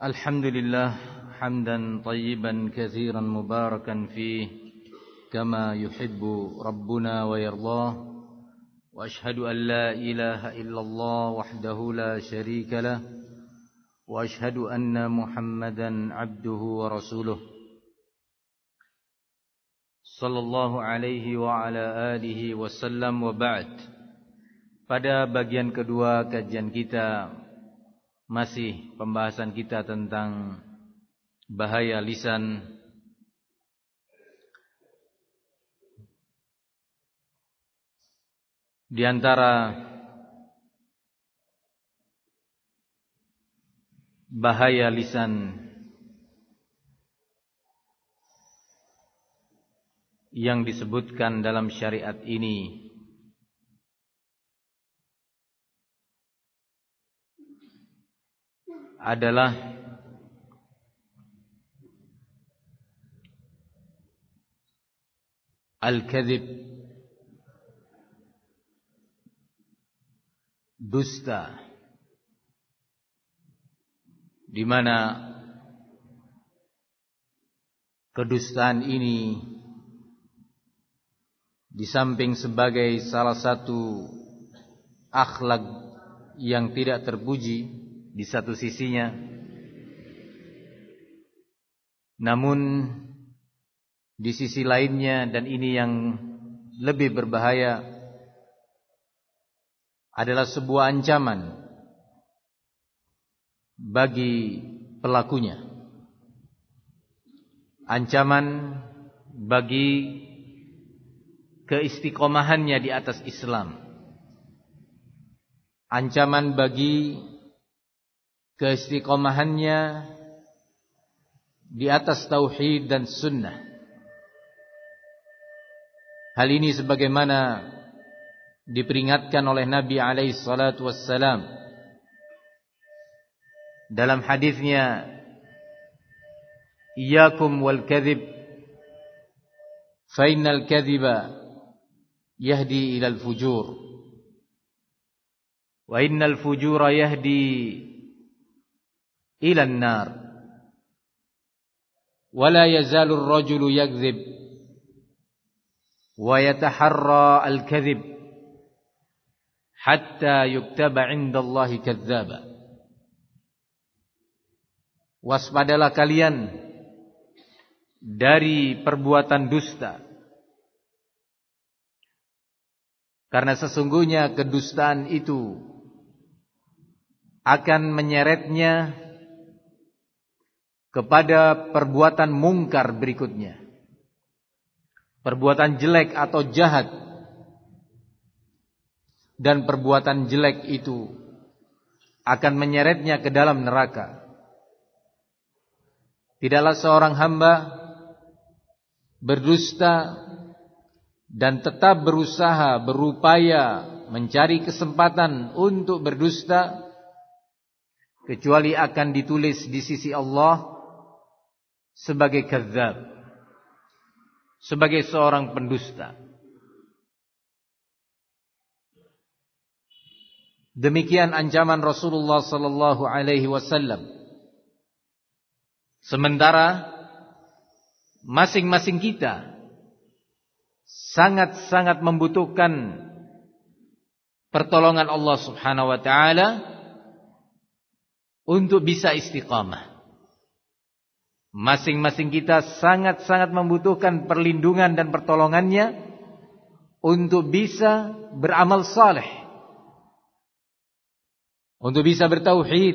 الحمد لله حمدا طيبا كثيرا مباركا فيه كما يحب ربنا ويرضاه وأشهد أن لا إله إلا الله وحده لا شريك له وأشهد أن محمدا عبده ورسوله صلى الله عليه وعلى آله wasallam wa ba'd. Pada bagian kedua kajian kita, masih pembahasan kita tentang bahaya lisan. Di antara bahaya lisan yang disebutkan dalam syariat ini adalah al-kadzib, dusta, di mana kedustaan ini di samping sebagai salah satu akhlak yang tidak terpuji di satu sisinya, namun di sisi lainnya, dan ini yang lebih berbahaya, adalah sebuah ancaman bagi pelakunya, ancaman bagi keistiqomahannya di atas Islam, ancaman bagi keistiqomahannya di atas tauhid dan sunnah. Hal ini sebagaimana diperingatkan oleh Nabi alaihi salatu wassalam dalam hadisnya, "Iyyakum wal kadzib fa innal kadziba yahdi ilal fujur wa innal fujura yahdi ila an-nar wa la yazalu ar-rajulu yakdzib wa yataharra al-kadzib hatta yuktaba 'inda Allahi kadzdzaba." Waspadalah kalian dari perbuatan dusta, karena sesungguhnya kedustaan itu akan menyeretnya kepada perbuatan mungkar berikutnya, perbuatan jelek atau jahat. Dan perbuatan jelek itu akan menyeretnya ke dalam neraka. Tidaklah seorang hamba berdusta dan tetap berusaha, berupaya mencari kesempatan untuk berdusta, kecuali akan ditulis di sisi Allah sebagai kadzdzab, sebagai seorang pendusta. Demikian ancaman Rasulullah sallallahu alaihi wasallam. Sementara masing-masing kita sangat-sangat membutuhkan pertolongan Allah Subhanahu wa taala untuk bisa istiqamah. Masing-masing kita sangat-sangat membutuhkan perlindungan dan pertolongannya untuk bisa beramal saleh, untuk bisa bertauhid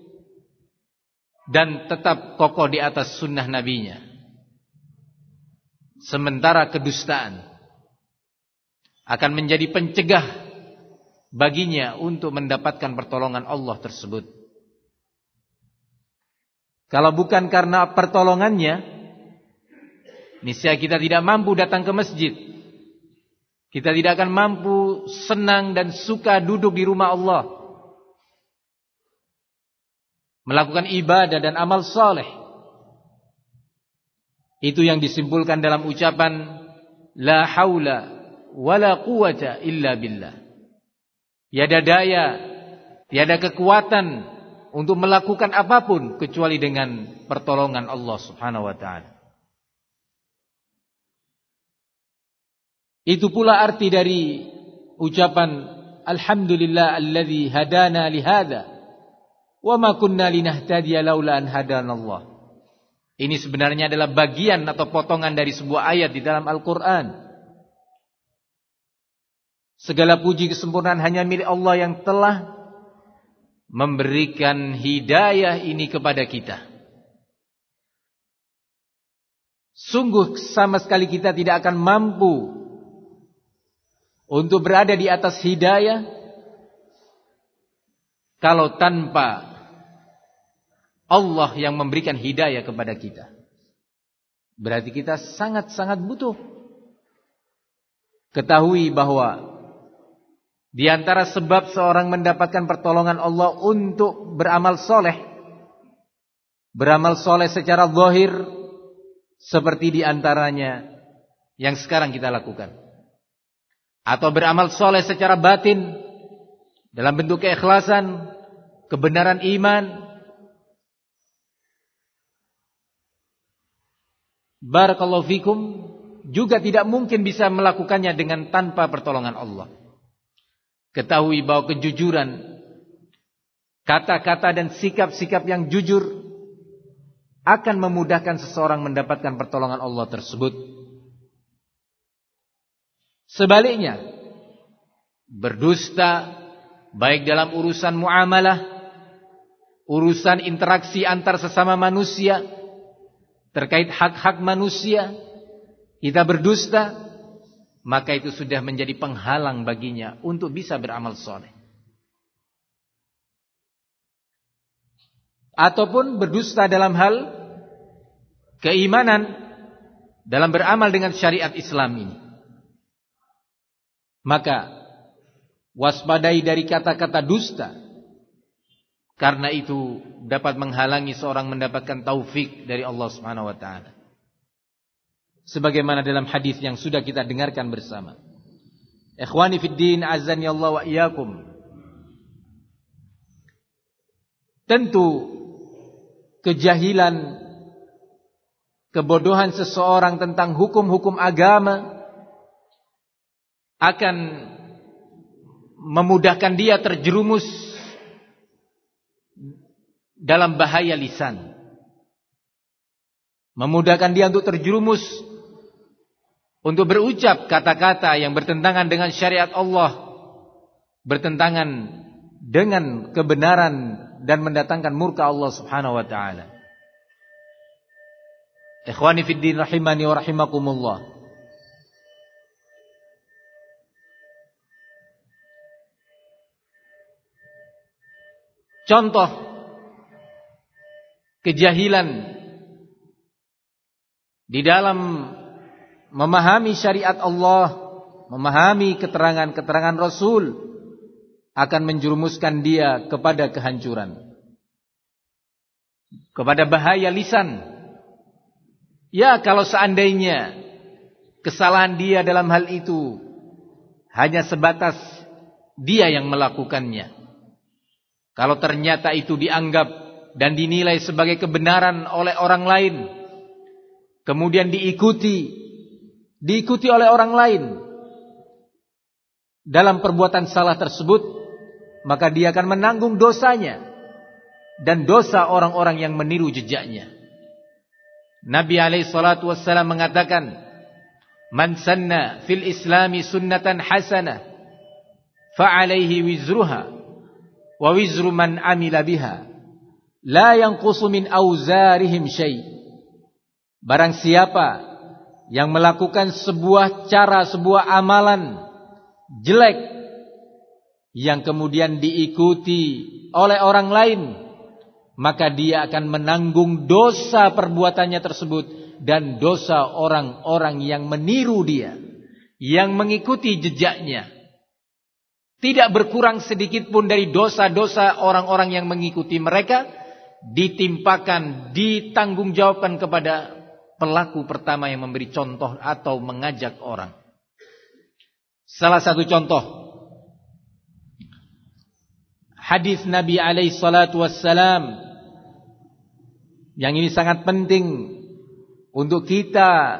dan tetap kokoh di atas sunnah nabinya. Sementara kedustaan akan menjadi pencegah baginya untuk mendapatkan pertolongan Allah tersebut. Kalau bukan karena pertolongannya, niscaya kita tidak mampu datang ke masjid. Kita tidak akan mampu senang dan suka duduk di rumah Allah, melakukan ibadah dan amal saleh. Itu yang disimpulkan dalam ucapan la haula wala quwata illa billah. Tiada daya, tiada kekuatan untuk melakukan apapun kecuali dengan pertolongan Allah Subhanahu wa ta'ala. Itu pula arti dari ucapan alhamdulillah alladzi hadana lihada wa ma kunna linahtadiya laula an hadanallah. Ini sebenarnya adalah bagian atau potongan dari sebuah ayat di dalam Al-Qur'an. Segala puji kesempurnaan hanya milik Allah yang telah memberikan hidayah ini kepada kita. Sungguh sama sekali kita tidak akan mampu untuk berada di atas hidayah kalau tanpa Allah yang memberikan hidayah kepada kita. Berarti kita sangat-sangat butuh. Ketahui bahwa di antara sebab seorang mendapatkan pertolongan Allah untuk beramal soleh secara zahir, seperti di antaranya yang sekarang kita lakukan, atau beramal soleh secara batin dalam bentuk keikhlasan, kebenaran iman. Barakallahu fikum, juga tidak mungkin bisa melakukannya dengan tanpa pertolongan Allah. Ketahui bahwa kejujuran, kata-kata dan sikap-sikap yang jujur akan memudahkan seseorang mendapatkan pertolongan Allah tersebut. Sebaliknya, berdusta baik dalam urusan muamalah, urusan interaksi antar sesama manusia, terkait hak-hak manusia, kita berdusta, maka itu sudah menjadi penghalang baginya untuk bisa beramal soleh. Ataupun berdusta dalam hal keimanan, dalam beramal dengan syariat Islam ini. Maka waspadai dari kata-kata dusta, karena itu dapat menghalangi seorang mendapatkan taufik dari Allah Subhanahu wa ta'ala. Sebagaimana dalam hadis yang sudah kita dengarkan bersama. Ikhwani fid din, azani Allah wa iyyakum. Tentu kejahilan, kebodohan seseorang tentang hukum-hukum agama akan memudahkan dia terjerumus dalam bahaya lisan. Memudahkan dia untuk terjerumus, untuk berucap kata-kata yang bertentangan dengan syariat Allah, bertentangan dengan kebenaran dan mendatangkan murka Allah Subhanahu wa ta'ala. Ikhwani fid din rahimani wa rahimakumullah. Contoh kejahilan di dalam memahami syariat Allah, memahami keterangan-keterangan Rasul, akan menjerumuskan dia kepada kehancuran, kepada bahaya lisan. Ya, kalau seandainya kesalahan dia dalam hal itu hanya sebatas dia yang melakukannya, kalau ternyata itu dianggap dan dinilai sebagai kebenaran oleh orang lain, kemudian diikuti oleh orang lain dalam perbuatan salah tersebut, maka dia akan menanggung dosanya dan dosa orang-orang yang meniru jejaknya. Nabi alaihi salatu wassalam mengatakan, "Man sanna fil islami sunnatan hasanah fa alaihi wizruha wa wizru man amila biha la yanqusu min auzarihim syai'." Barang siapa yang melakukan sebuah cara, sebuah amalan jelek yang kemudian diikuti oleh orang lain, maka dia akan menanggung dosa perbuatannya tersebut dan dosa orang-orang yang meniru dia, yang mengikuti jejaknya. Tidak berkurang sedikit pun dari dosa-dosa orang-orang yang mengikuti mereka, ditimpakan, ditanggungjawabkan kepada pelaku pertama yang memberi contoh atau mengajak orang. Salah satu contoh hadis Nabi alaihi salatu wassalam. Yang ini sangat penting untuk kita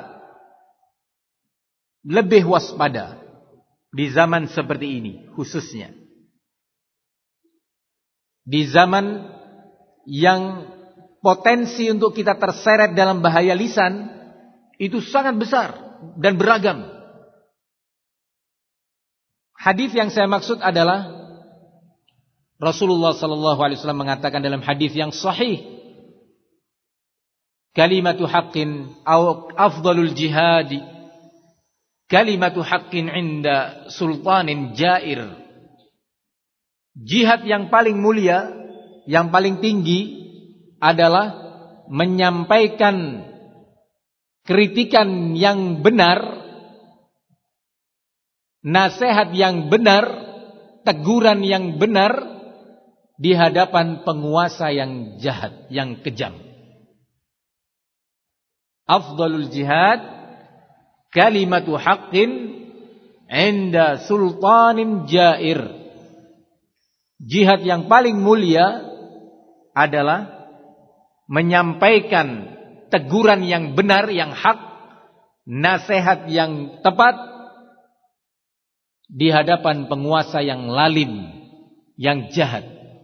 lebih waspada di zaman seperti ini, khususnya di zaman yang potensi untuk kita terseret dalam bahaya lisan itu sangat besar dan beragam. Hadis yang saya maksud adalah Rasulullah sallallahu alaihi wasallam mengatakan dalam hadis yang sahih, kalimatu haqqin aw afdalul jihad kalimatu haqqin 'inda sultanin jair. Jihad yang paling mulia, yang paling tinggi adalah menyampaikan kritikan yang benar, nasihat yang benar, teguran yang benar di hadapan penguasa yang jahat, yang kejam. Afdalul jihad kalimatu haqqin 'inda sultanin jair. Jihad yang paling mulia adalah menyampaikan teguran yang benar, yang hak, nasihat yang tepat di hadapan penguasa yang lalim, yang jahat.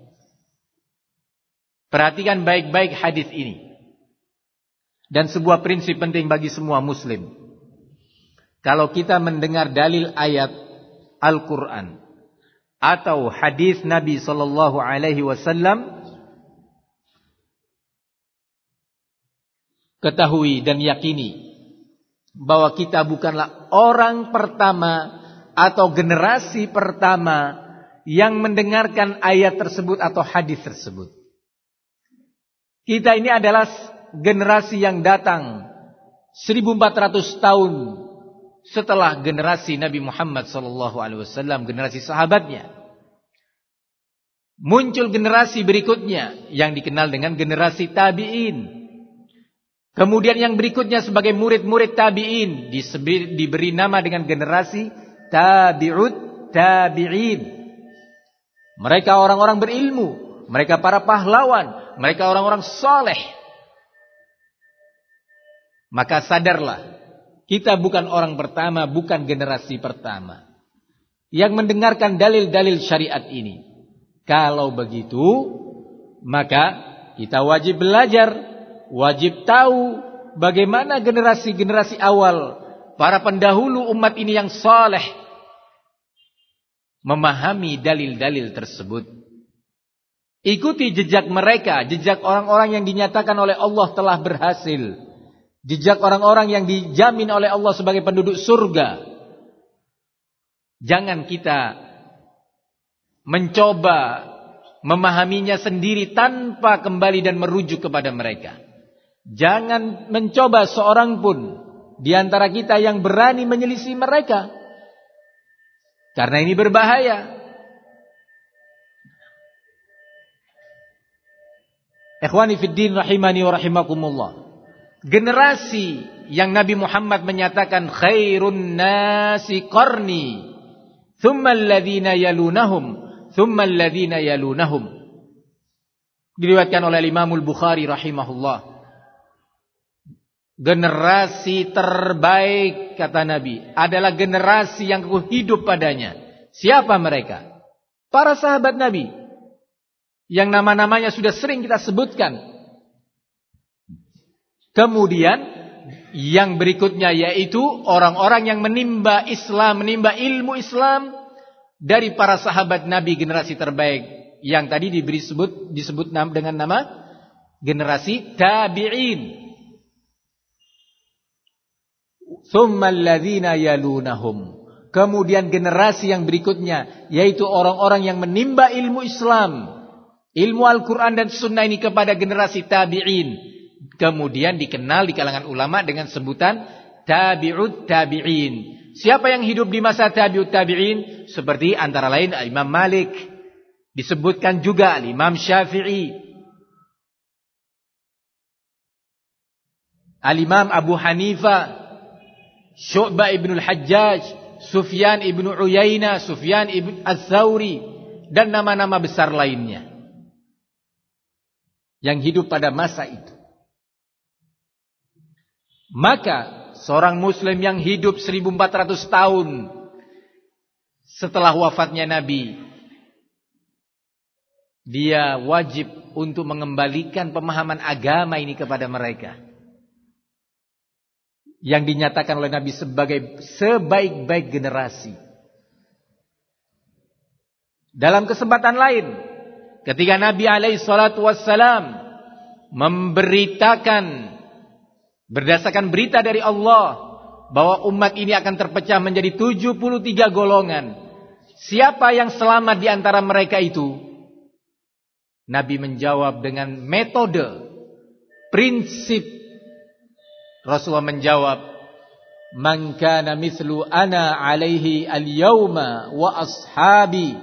Perhatikan baik-baik hadis ini. Dan sebuah prinsip penting bagi semua muslim. Kalau kita mendengar dalil ayat Al-Quran atau hadis Nabi sallallahu alaihi wasallam, ketahui dan yakini bahwa kita bukanlah orang pertama atau generasi pertama yang mendengarkan ayat tersebut atau hadis tersebut. Kita ini adalah generasi yang datang 1400 tahun setelah generasi Nabi Muhammad SAW, generasi sahabatnya. Muncul generasi berikutnya yang dikenal dengan generasi tabi'in. Kemudian yang berikutnya sebagai murid-murid tabi'in diberi nama dengan generasi tabi'ut tabi'in. Mereka orang-orang berilmu, mereka para pahlawan, mereka orang-orang saleh. Maka sadarlah, kita bukan orang pertama, bukan generasi pertama yang mendengarkan dalil-dalil syariat ini. Kalau begitu, maka kita wajib belajar, wajib tahu bagaimana generasi-generasi awal, para pendahulu umat ini yang saleh, memahami dalil-dalil tersebut. Ikuti jejak mereka, jejak orang-orang yang dinyatakan oleh Allah telah berhasil, jejak orang-orang yang dijamin oleh Allah sebagai penduduk surga. Jangan kita mencoba memahaminya sendiri tanpa kembali dan merujuk kepada mereka. Jangan mencoba seorang pun di antara kita yang berani menyelisih mereka, karena ini berbahaya. Ikhwani fiddin rahimani wa rahimakumullah. Generasi yang Nabi Muhammad menyatakan khairun nasi qarni, thumma alladhina yalunahum, thumma alladhina yalunahum. Diriwayatkan oleh Imam Al-Bukhari rahimahullah. Generasi terbaik, kata Nabi, adalah generasi yang aku hidup padanya. Siapa mereka? Para sahabat Nabi, yang nama-namanya sudah sering kita sebutkan. Kemudian yang berikutnya yaitu orang-orang yang menimba Islam, menimba ilmu Islam dari para sahabat Nabi, generasi terbaik yang tadi disebut dengan nama generasi tabi'in. Tsummal ladzina yalunahum. Kemudian generasi yang berikutnya yaitu orang-orang yang menimba ilmu Islam, ilmu Al-Quran dan Sunnah ini kepada generasi tabi'in. Kemudian dikenal di kalangan ulama dengan sebutan tabi'ut tabi'in. Siapa yang hidup di masa tabi'ut tabi'in? Seperti antara lain Imam Malik, disebutkan juga Imam Syafi'i, Al-Imam Abu Hanifah, Syu'bah ibn al-Hajjaj, Sufyan ibn Uyainah, Sufyan ibn al-Thawri, dan nama-nama besar lainnya yang hidup pada masa itu. Maka seorang muslim yang hidup 1400 tahun setelah wafatnya Nabi, dia wajib untuk mengembalikan pemahaman agama ini kepada mereka, yang dinyatakan oleh Nabi sebagai sebaik-baik generasi. Dalam kesempatan lain, ketika Nabi SAW memberitakan berdasarkan berita dari Allah bahwa umat ini akan terpecah menjadi 73 golongan, siapa yang selamat di antara mereka itu? Nabi menjawab dengan metode, prinsip. Rasulullah menjawab, "Man kana mithlu ana alaihi al-yawma wa ashabi."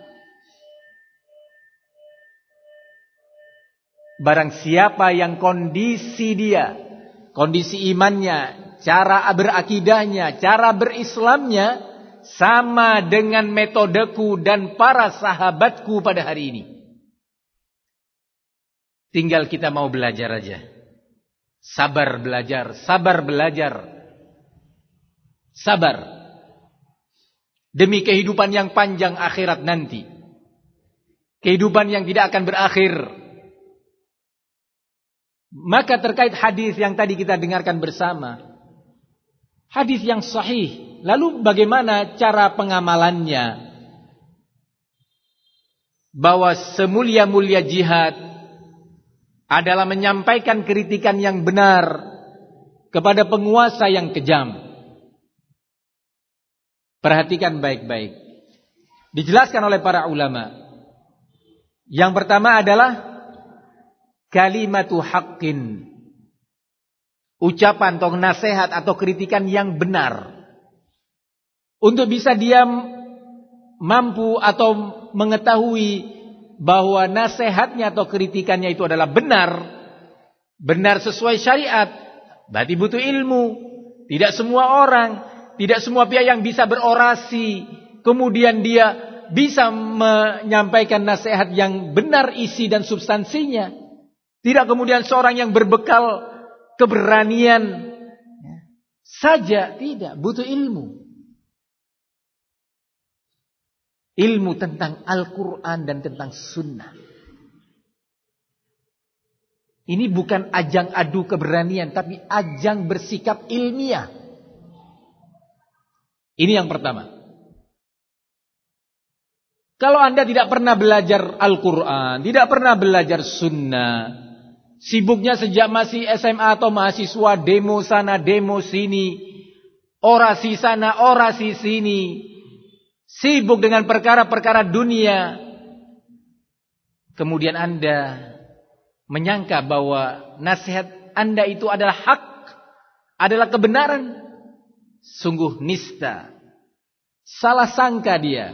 Barang siapa yang kondisi dia, kondisi imannya, cara berakidahnya, cara berislamnya sama dengan metodeku dan para sahabatku pada hari ini. Tinggal kita mau belajar aja. Sabar belajar, sabar belajar. Sabar. Demi kehidupan yang panjang akhirat nanti. Kehidupan yang tidak akan berakhir. Maka terkait hadis yang tadi kita dengarkan bersama, hadis yang sahih, lalu bagaimana cara pengamalannya? Bahwa semulia-mulia jihad adalah menyampaikan kritikan yang benar kepada penguasa yang kejam. Perhatikan baik-baik. Dijelaskan oleh para ulama. Yang pertama adalah kalimatu haqqin, ucapan atau nasihat atau kritikan yang benar. Untuk bisa dia mampu atau mengetahui bahwa nasihatnya atau kritikannya itu adalah benar, benar sesuai syariat, berarti butuh ilmu. Tidak semua orang, tidak semua pihak yang bisa berorasi, kemudian dia bisa menyampaikan nasihat yang benar isi dan substansinya. Tidak kemudian seorang yang berbekal keberanian saja, tidak, butuh ilmu. Ilmu tentang Al-Quran dan tentang Sunnah. Ini bukan ajang adu keberanian, tapi ajang bersikap ilmiah. Ini yang pertama. Kalau Anda tidak pernah belajar Al-Quran, tidak pernah belajar Sunnah, sibuknya sejak masih SMA atau mahasiswa, demo sana, demo sini, orasi sana, orasi sini, sibuk dengan perkara-perkara dunia, kemudian Anda menyangka bahwa nasihat Anda itu adalah hak, adalah kebenaran, sungguh nista, salah sangka dia.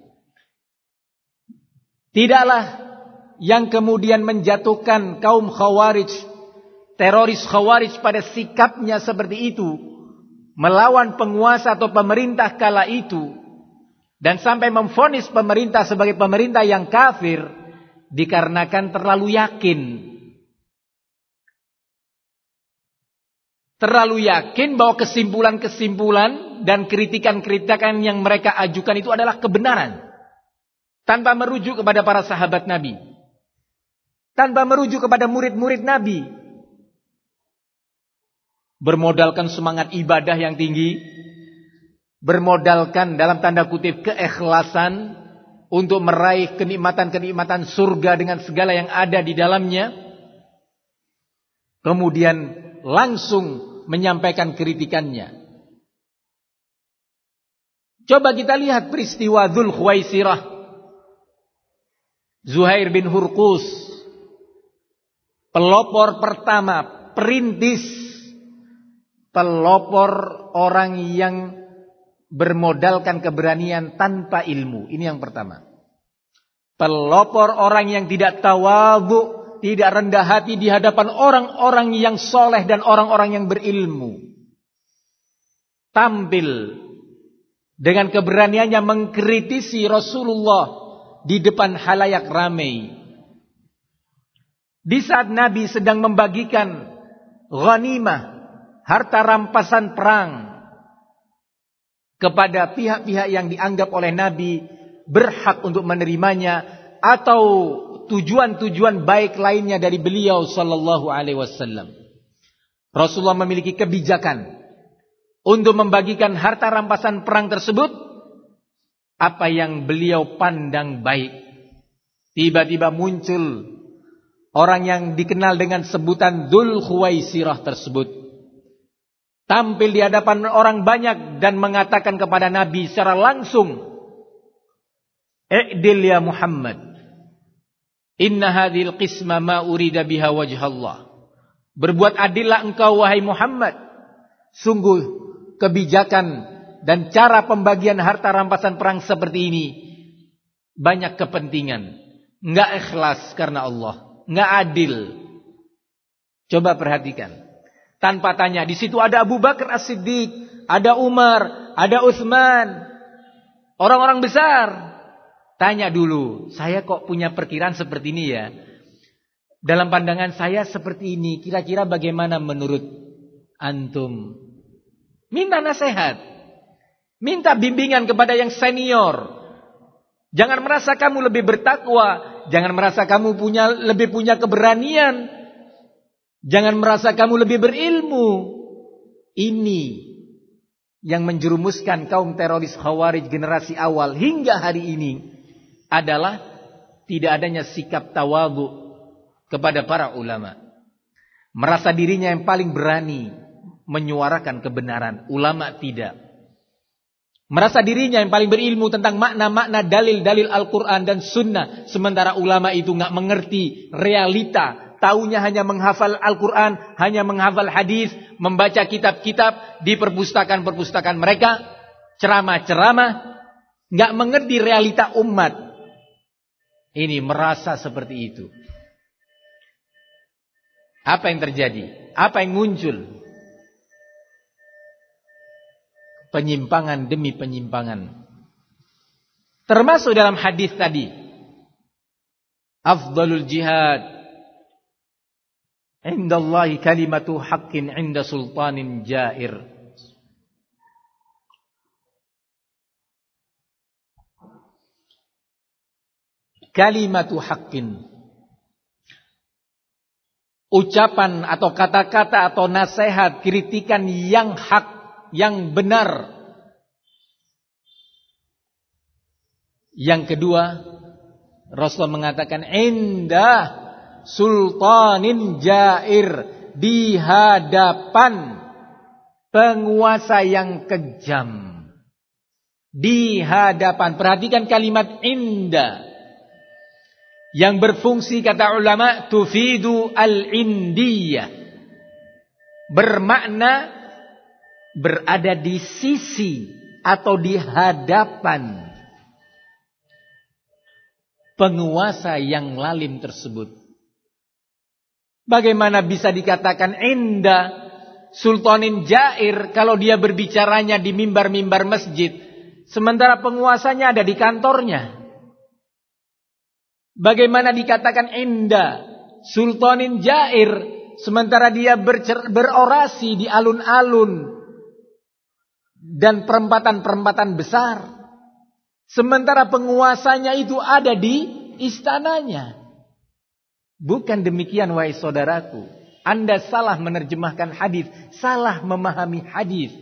Tidaklah yang kemudian menjatuhkan kaum Khawarij, teroris Khawarij pada sikapnya seperti itu, melawan penguasa atau pemerintah kala itu, dan sampai memvonis pemerintah sebagai pemerintah yang kafir, dikarenakan terlalu yakin. Terlalu yakin bahwa kesimpulan-kesimpulan dan kritikan-kritikan yang mereka ajukan itu adalah kebenaran. Tanpa merujuk kepada para sahabat Nabi, tanpa merujuk kepada murid-murid Nabi. Bermodalkan semangat ibadah yang tinggi, bermodalkan dalam tanda kutip keikhlasan untuk meraih kenikmatan-kenikmatan surga dengan segala yang ada di dalamnya. Kemudian langsung menyampaikan kritikannya. Coba kita lihat peristiwa Dzul Khuwaisirah, Zuhair bin Hurqus, pelopor pertama, perintis, pelopor orang yang bermodalkan keberanian tanpa ilmu. Ini yang pertama. Pelopor orang yang tidak tawadhu, tidak rendah hati di hadapan orang-orang yang soleh dan orang-orang yang berilmu. Tampil dengan keberaniannya mengkritisi Rasulullah, di depan halayak ramai. Di saat Nabi sedang membagikan ghanimah, harta rampasan perang, kepada pihak-pihak yang dianggap oleh Nabi berhak untuk menerimanya, atau tujuan-tujuan baik lainnya dari beliau sallallahu alaihi wasallam. Rasulullah memiliki kebijakan untuk membagikan harta rampasan perang tersebut apa yang beliau pandang baik. Tiba-tiba muncul orang yang dikenal dengan sebutan Dzul Khuwaisirah tersebut, tampil di hadapan orang banyak dan mengatakan kepada Nabi secara langsung, "I'dil ya Muhammad, inna hadhil qisma ma urida biha wajhallah." Berbuat adillah engkau wahai Muhammad. Sungguh kebijakan dan cara pembagian harta rampasan perang seperti ini banyak kepentingan, enggak ikhlas karena Allah, enggak adil. Coba perhatikan. Tanpa tanya, di situ ada Abu Bakar As-Siddiq, ada Umar, ada Utsman, orang-orang besar. Tanya dulu, saya kok punya perkiraan seperti ini ya? Dalam pandangan saya seperti ini, kira-kira bagaimana menurut antum? Minta nasihat, minta bimbingan kepada yang senior. Jangan merasa kamu lebih bertakwa, jangan merasa kamu lebih punya keberanian, jangan merasa kamu lebih berilmu. Ini yang menjerumuskan kaum teroris Khawarij generasi awal hingga hari ini adalah tidak adanya sikap tawadhu kepada para ulama. Merasa dirinya yang paling berani menyuarakan kebenaran, ulama tidak. Merasa dirinya yang paling berilmu tentang makna-makna dalil-dalil Al-Quran dan Sunnah, sementara ulama itu gak mengerti realita, taunya hanya menghafal Al-Quran, hanya menghafal hadis, membaca kitab-kitab di perpustakaan-perpustakaan mereka, ceramah-ceramah, gak mengerti realita umat. Ini merasa seperti itu. Apa yang terjadi? Apa yang muncul? Penyimpangan demi penyimpangan. Termasuk dalam hadis tadi, afdalul jihad indallahi kalimatu haqqin inda sultanin jair. Kalimatu haqqin, ucapan atau kata-kata atau nasihat, kritikan yang hak, yang benar. Yang kedua, Rasulullah mengatakan indah sultanin jair, di hadapan penguasa yang kejam. Di hadapan, perhatikan kalimat indah yang berfungsi, kata ulama, tufidu al-indiyah, bermakna berada di sisi atau di hadapan penguasa yang lalim tersebut. Bagaimana bisa dikatakan indah sultanin jair kalau dia berbicaranya di mimbar-mimbar masjid, sementara penguasanya ada di kantornya? Bagaimana dikatakan indah sultanin jair sementara dia berorasi di alun-alun dan perempatan-perempatan besar, sementara penguasanya itu ada di istananya? Bukan demikian wahai saudaraku. Anda salah menerjemahkan hadis, salah memahami hadis.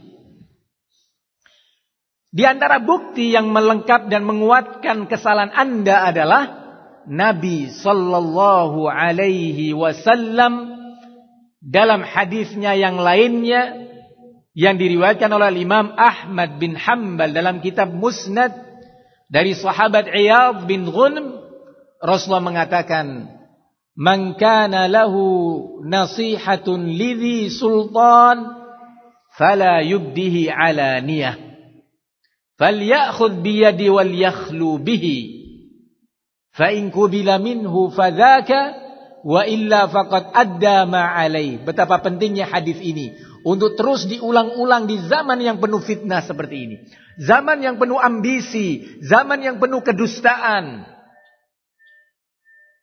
Di antara bukti yang melengkap dan menguatkan kesalahan Anda adalah Nabi sallallahu alaihi wasallam dalam hadisnya yang lainnya yang diriwayatkan oleh Imam Ahmad bin Hanbal dalam kitab Musnad dari sahabat Iyadh bin Ghunm, Rasulullah mengatakan, "Man kana lahu nasihatun lidhi sultan fala yubdihi alaniyah falyakhudh biyadi wal yakhlu bihi fa in qubila minhu fadzaka wa illa faqad adda ma alai." Betapa pentingnya hadis ini untuk terus diulang-ulang di zaman yang penuh fitnah seperti ini, zaman yang penuh ambisi, zaman yang penuh kedustaan.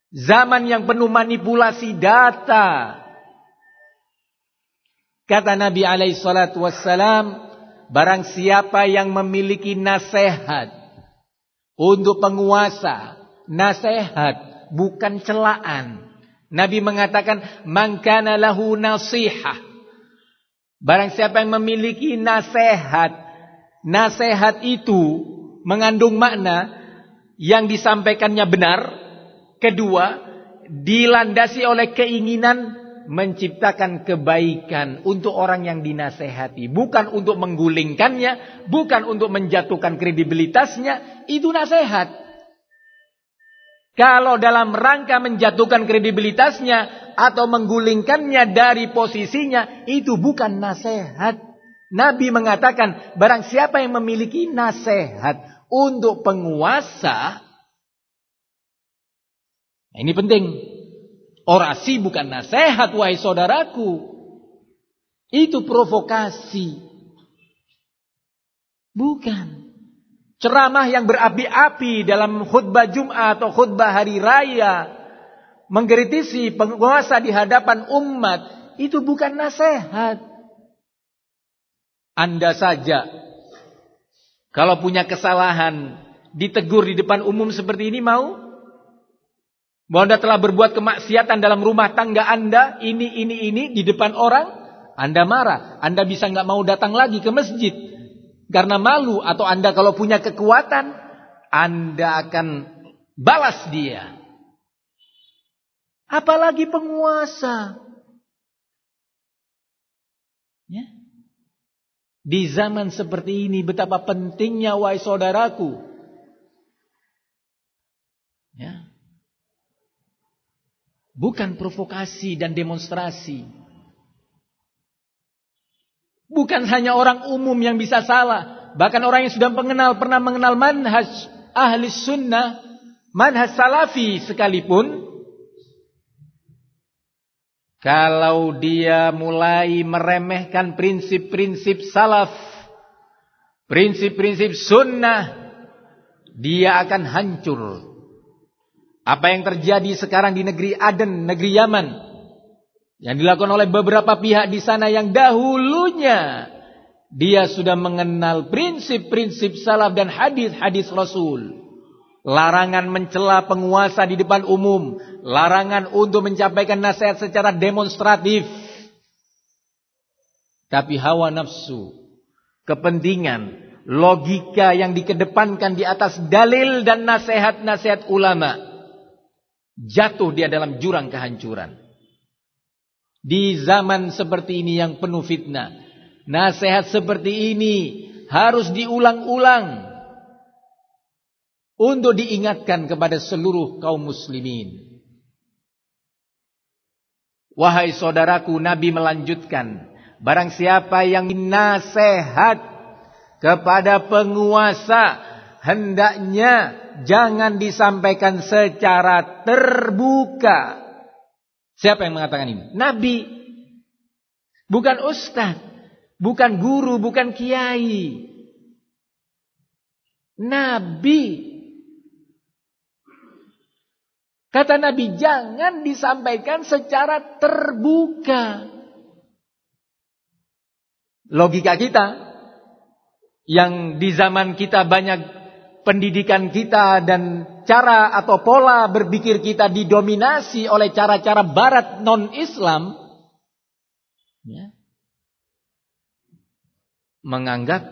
Zaman yang penuh manipulasi data. Kata Nabi alaihi salatu wassalam, barang siapa yang memiliki nasihat untuk penguasa, nasihat bukan celaan. Nabi mengatakan, man kana lahu nasihah. Barang siapa yang memiliki nasihat, nasihat itu mengandung makna yang disampaikannya benar. Kedua, dilandasi oleh keinginan menciptakan kebaikan untuk orang yang dinasehati. Bukan untuk menggulingkannya, bukan untuk menjatuhkan kredibilitasnya. Itu nasihat. Kalau dalam rangka menjatuhkan kredibilitasnya atau menggulingkannya dari posisinya, itu bukan nasihat. Nabi mengatakan, barang siapa yang memiliki nasihat untuk penguasa, ini penting. Orasi bukan nasihat, wahai saudaraku. Itu provokasi. Bukan. Ceramah yang berapi-api dalam khutbah Jumat atau khutbah hari raya, mengkritisi penguasa di hadapan umat, itu bukan nasihat. Anda saja, kalau punya kesalahan, ditegur di depan umum seperti ini mau? Bahwa Anda telah berbuat kemaksiatan dalam rumah tangga Anda, ini di depan orang, Anda marah. Anda bisa nggak mau datang lagi ke masjid karena malu, atau Anda kalau punya kekuatan, Anda akan balas dia. Apalagi penguasa. Ya. Di zaman seperti ini betapa pentingnya, wahai saudaraku. Ya. Bukan provokasi dan demonstrasi. Bukan hanya orang umum yang bisa salah. Bahkan orang yang sudah pernah mengenal manhaj ahli sunnah, manhaj salafi sekalipun, kalau dia mulai meremehkan prinsip-prinsip salaf, prinsip-prinsip sunnah, dia akan hancur. Apa yang terjadi sekarang di negeri Aden, negeri Yaman, yang dilakukan oleh beberapa pihak di sana yang dahulunya dia sudah mengenal prinsip-prinsip salaf dan hadis-hadis Rasul. Larangan mencela penguasa di depan umum, larangan untuk menyampaikan nasihat secara demonstratif. Tapi hawa nafsu, kepentingan, logika yang dikedepankan di atas dalil dan nasihat-nasihat ulama, jatuh dia dalam jurang kehancuran. Di zaman seperti ini yang penuh fitnah, nasihat seperti ini harus diulang-ulang untuk diingatkan kepada seluruh kaum muslimin. Wahai saudaraku, Nabi melanjutkan, barang siapa yang nasihat kepada penguasa, hendaknya jangan disampaikan secara terbuka. Siapa yang mengatakan ini? Nabi. Bukan ustaz, bukan guru, bukan kiai. Nabi. Kata Nabi, jangan disampaikan secara terbuka. Logika kita, yang di zaman kita banyak pendidikan kita dan cara atau pola berpikir kita didominasi oleh cara-cara barat non-Islam, ya, menganggap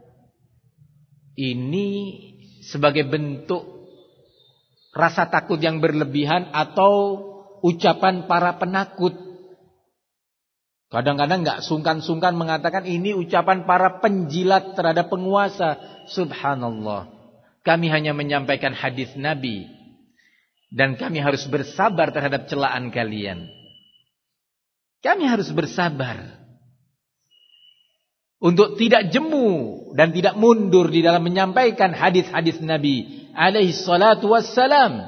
ini sebagai bentuk rasa takut yang berlebihan atau ucapan para penakut. Kadang-kadang gak sungkan-sungkan mengatakan ini ucapan para penjilat terhadap penguasa. Subhanallah. Kami hanya menyampaikan hadis Nabi. Dan kami harus bersabar terhadap celaan kalian. Kami harus bersabar. Untuk tidak jemu dan tidak mundur di dalam menyampaikan hadis-hadis Nabi alaihi salatu wassalam.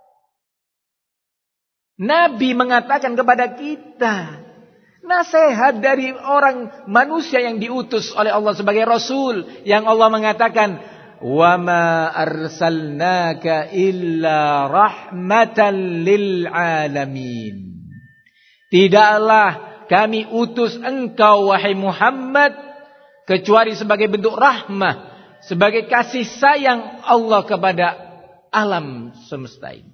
Nabi mengatakan kepada kita, nasihat dari orang manusia yang diutus oleh Allah sebagai Rasul, yang Allah mengatakan, wa ma arsalnaka illa rahmatan lil alamin. Tidaklah kami utus engkau wahai Muhammad kecuali sebagai bentuk rahmah, sebagai kasih sayang Allah kepada alam semesta ini.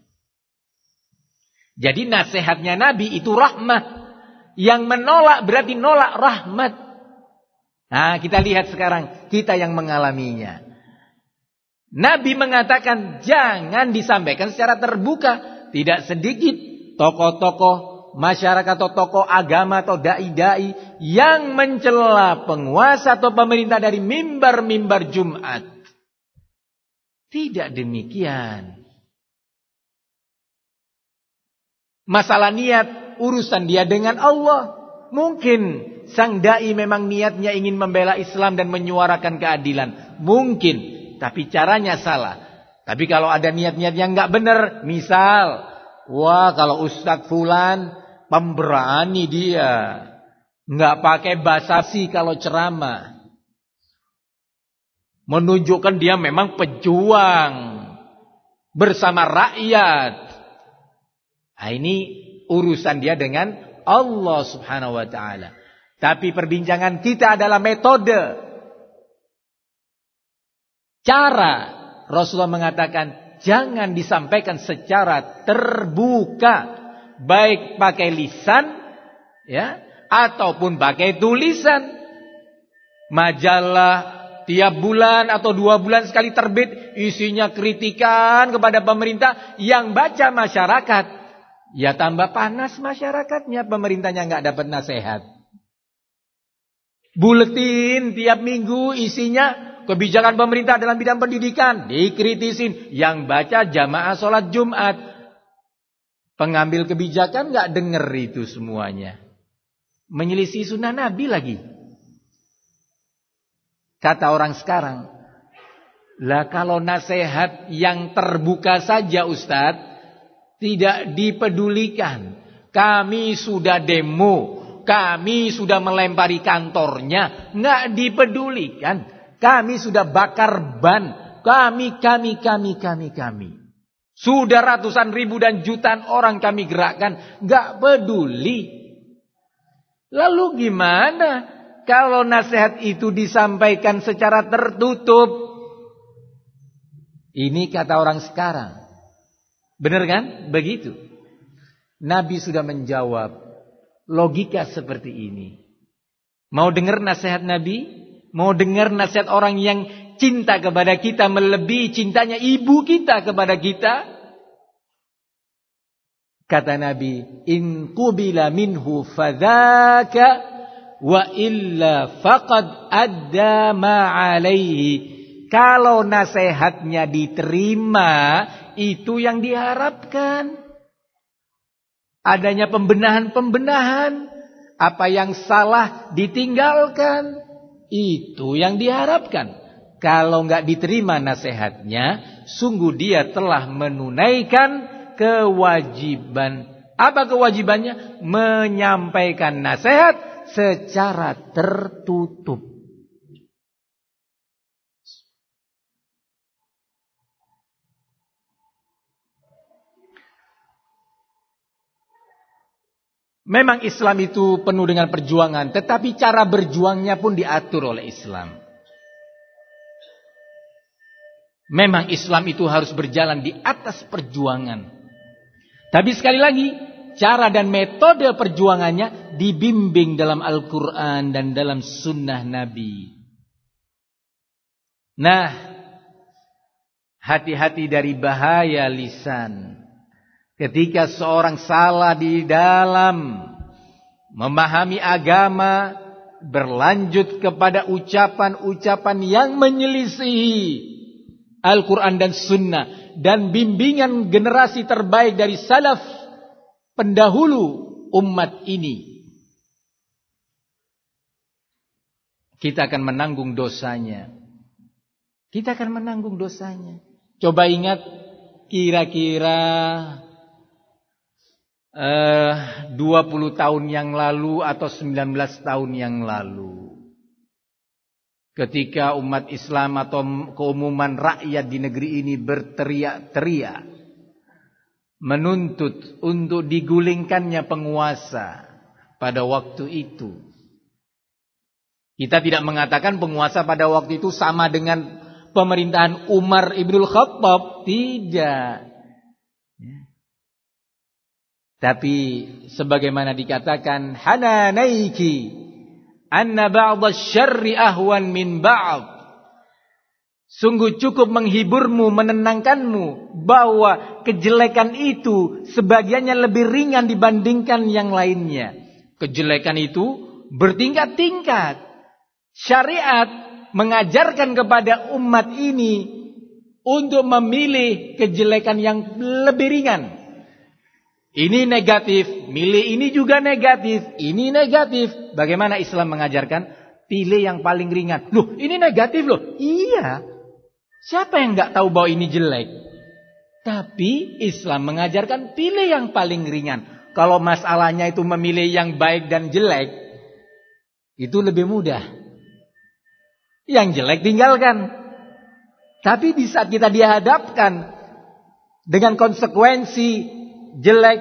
Jadi nasihatnya Nabi itu rahmah. Yang menolak berarti nolak rahmat. Nah, kita lihat sekarang kita yang mengalaminya. Nabi mengatakan jangan disampaikan secara terbuka. Tidak sedikit tokoh-tokoh masyarakat atau tokoh agama atau dai-dai yang mencela penguasa atau pemerintah dari mimbar-mimbar Jumat. Tidak demikian. Masalah niat, urusan dia dengan Allah. Mungkin sang dai memang niatnya ingin membela Islam dan menyuarakan keadilan. Mungkin, tapi caranya salah. Tapi kalau ada niat-niat yang nggak benar, misal, wah kalau Ustadz Fulan pemberani dia, nggak pakai basa-basi kalau ceramah, menunjukkan dia memang pejuang bersama rakyat. Nah, ini urusan dia dengan Allah Subhanahu wa ta'ala. Tapi perbincangan kita adalah metode. Cara. Rasulullah mengatakan jangan disampaikan secara terbuka. Baik pakai lisan, ya, ataupun pakai tulisan. Majalah tiap bulan atau 2 bulan sekali terbit, isinya kritikan kepada pemerintah, yang baca masyarakat. Ya tambah panas masyarakatnya, pemerintahnya nggak dapat nasihat. Buletin tiap minggu isinya kebijakan pemerintah dalam bidang pendidikan dikritisin. Yang baca jamaah sholat Jumat, pengambil kebijakan nggak denger itu semuanya. Menyelisih sunnah Nabi lagi. Kata orang sekarang, lah kalau nasihat yang terbuka saja Ustadz tidak dipedulikan. Kami sudah demo, kami sudah melempari kantornya, nggak dipedulikan. Kami sudah bakar ban, kami. Sudah ratusan ribu dan jutaan orang kami gerakkan, nggak peduli. Lalu gimana kalau nasihat itu disampaikan secara tertutup? Ini kata orang sekarang. Benar kan? Begitu. Nabi sudah menjawab logika seperti ini. Mau dengar nasihat Nabi? Mau dengar nasihat orang yang cinta kepada kita melebihi cintanya ibu kita kepada kita? Kata Nabi, in qubila minhu fadzaka wa illa faqad adda ma alaihi. Kalau nasihatnya diterima, itu yang diharapkan. Adanya pembenahan-pembenahan. Apa yang salah ditinggalkan. Itu yang diharapkan. Kalau nggak diterima nasihatnya, sungguh dia telah menunaikan kewajiban. Apa kewajibannya? Menyampaikan nasihat secara tertutup. Memang Islam itu penuh dengan perjuangan, tetapi cara berjuangnya pun diatur oleh Islam. Memang Islam itu harus berjalan di atas perjuangan. Tapi sekali lagi, cara dan metode perjuangannya dibimbing dalam Al-Quran dan dalam sunnah Nabi. Nah, hati-hati dari bahaya lisan. Ketika seorang salah di dalam memahami agama, berlanjut kepada ucapan-ucapan yang menyelisihi Al-Quran dan Sunnah, dan bimbingan generasi terbaik dari salaf pendahulu umat ini, kita akan menanggung dosanya. Kita akan menanggung dosanya. Coba ingat, kira-kira 20 tahun yang lalu atau 19 tahun yang lalu, ketika umat Islam atau keumuman rakyat di negeri ini berteriak-teriak menuntut untuk digulingkannya penguasa pada waktu itu. Kita tidak mengatakan penguasa pada waktu itu sama dengan pemerintahan Umar Ibnul Khattab, tidak. Tapi sebagaimana dikatakan, hananaiki anna ba'dha syarri ahwan min ba'd. Sungguh cukup menghiburmu, menenangkanmu bahwa kejelekan itu sebagiannya lebih ringan dibandingkan yang lainnya. Kejelekan itu bertingkat-tingkat. Syariat mengajarkan kepada umat ini untuk memilih kejelekan yang lebih ringan. Ini negatif, milih ini juga negatif, ini negatif. Bagaimana Islam mengajarkan? Pilih yang paling ringan. Loh, ini negatif loh. Iya. Siapa yang nggak tahu bahwa ini jelek? Tapi Islam mengajarkan pilih yang paling ringan. Kalau masalahnya itu memilih yang baik dan jelek, itu lebih mudah. Yang jelek tinggalkan. Tapi di saat kita dihadapkan dengan konsekuensi jelek,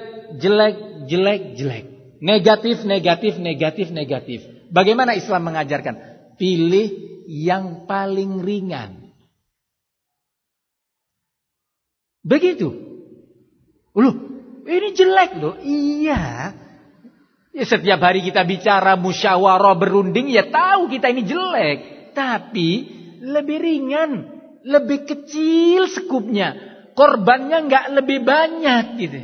negatif. Bagaimana Islam mengajarkan? Pilih yang paling ringan. Begitu. Loh, ini jelek loh. Iya. Ya, setiap hari kita bicara musyawarah berunding, ya tahu kita ini jelek. Tapi lebih ringan, lebih kecil skupnya. Korbannya nggak lebih banyak gitu.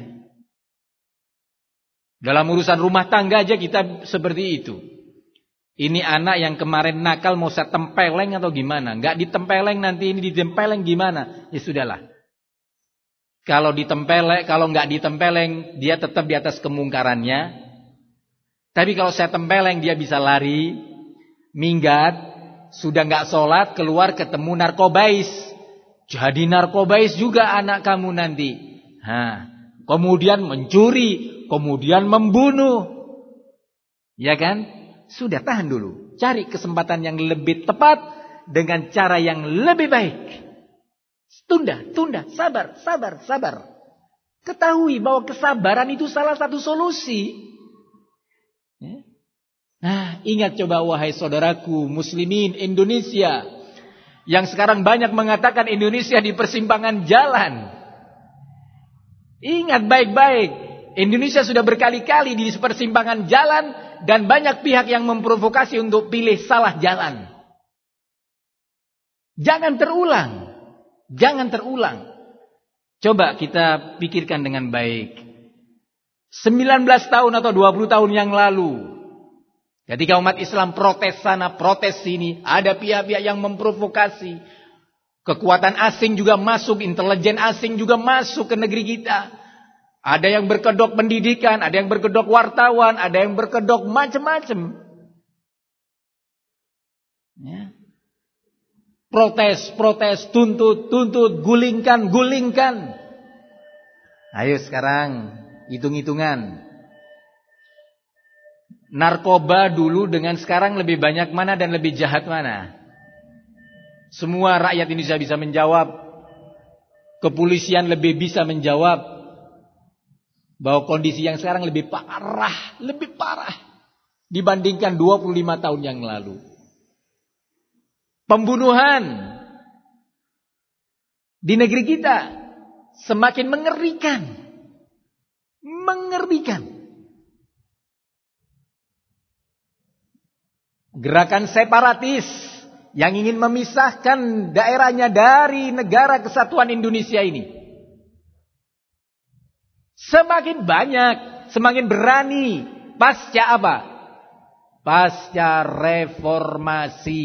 Dalam urusan rumah tangga aja kita seperti itu. Ini anak yang kemarin nakal mau saya tempeleng atau gimana? Nggak ditempeleng, nanti ini ditempeleng gimana? Ya sudahlah. Kalau ditempeleng, kalau nggak ditempeleng, dia tetap di atas kemungkarannya. Tapi kalau saya tempeleng, dia bisa lari, minggat, sudah nggak sholat, keluar ketemu narkobais. Jadi narkobais juga anak kamu nanti. Kemudian mencuri, kemudian membunuh. Ya kan? Sudah, tahan dulu. Cari kesempatan yang lebih tepat dengan cara yang lebih baik. Tunda, sabar. Ketahui bahwa kesabaran itu salah satu solusi. Nah, ingat coba wahai saudaraku muslimin Indonesia yang sekarang banyak mengatakan Indonesia di persimpangan jalan. Ingat baik-baik, Indonesia sudah berkali-kali di persimpangan jalan dan banyak pihak yang memprovokasi untuk pilih salah jalan. Jangan terulang. Coba kita pikirkan dengan baik. 19 tahun atau 20 tahun yang lalu, ketika umat Islam protes sana, protes sini, ada pihak-pihak yang memprovokasi. Kekuatan asing juga masuk, intelijen asing juga masuk ke negeri kita. Ada yang berkedok pendidikan, ada yang berkedok wartawan, ada yang berkedok macam-macam. Ya. Protes, tuntut, gulingkan. Ayo sekarang, hitung-hitungan. Narkoba dulu dengan sekarang lebih banyak mana dan lebih jahat mana? Semua rakyat Indonesia bisa menjawab. Kepolisian lebih bisa menjawab bahwa kondisi yang sekarang lebih parah dibandingkan 25 tahun yang lalu. Pembunuhan di negeri kita semakin mengerikan. Gerakan separatis yang ingin memisahkan daerahnya dari negara kesatuan Indonesia ini semakin banyak, semakin berani. Pasca apa? Pasca reformasi.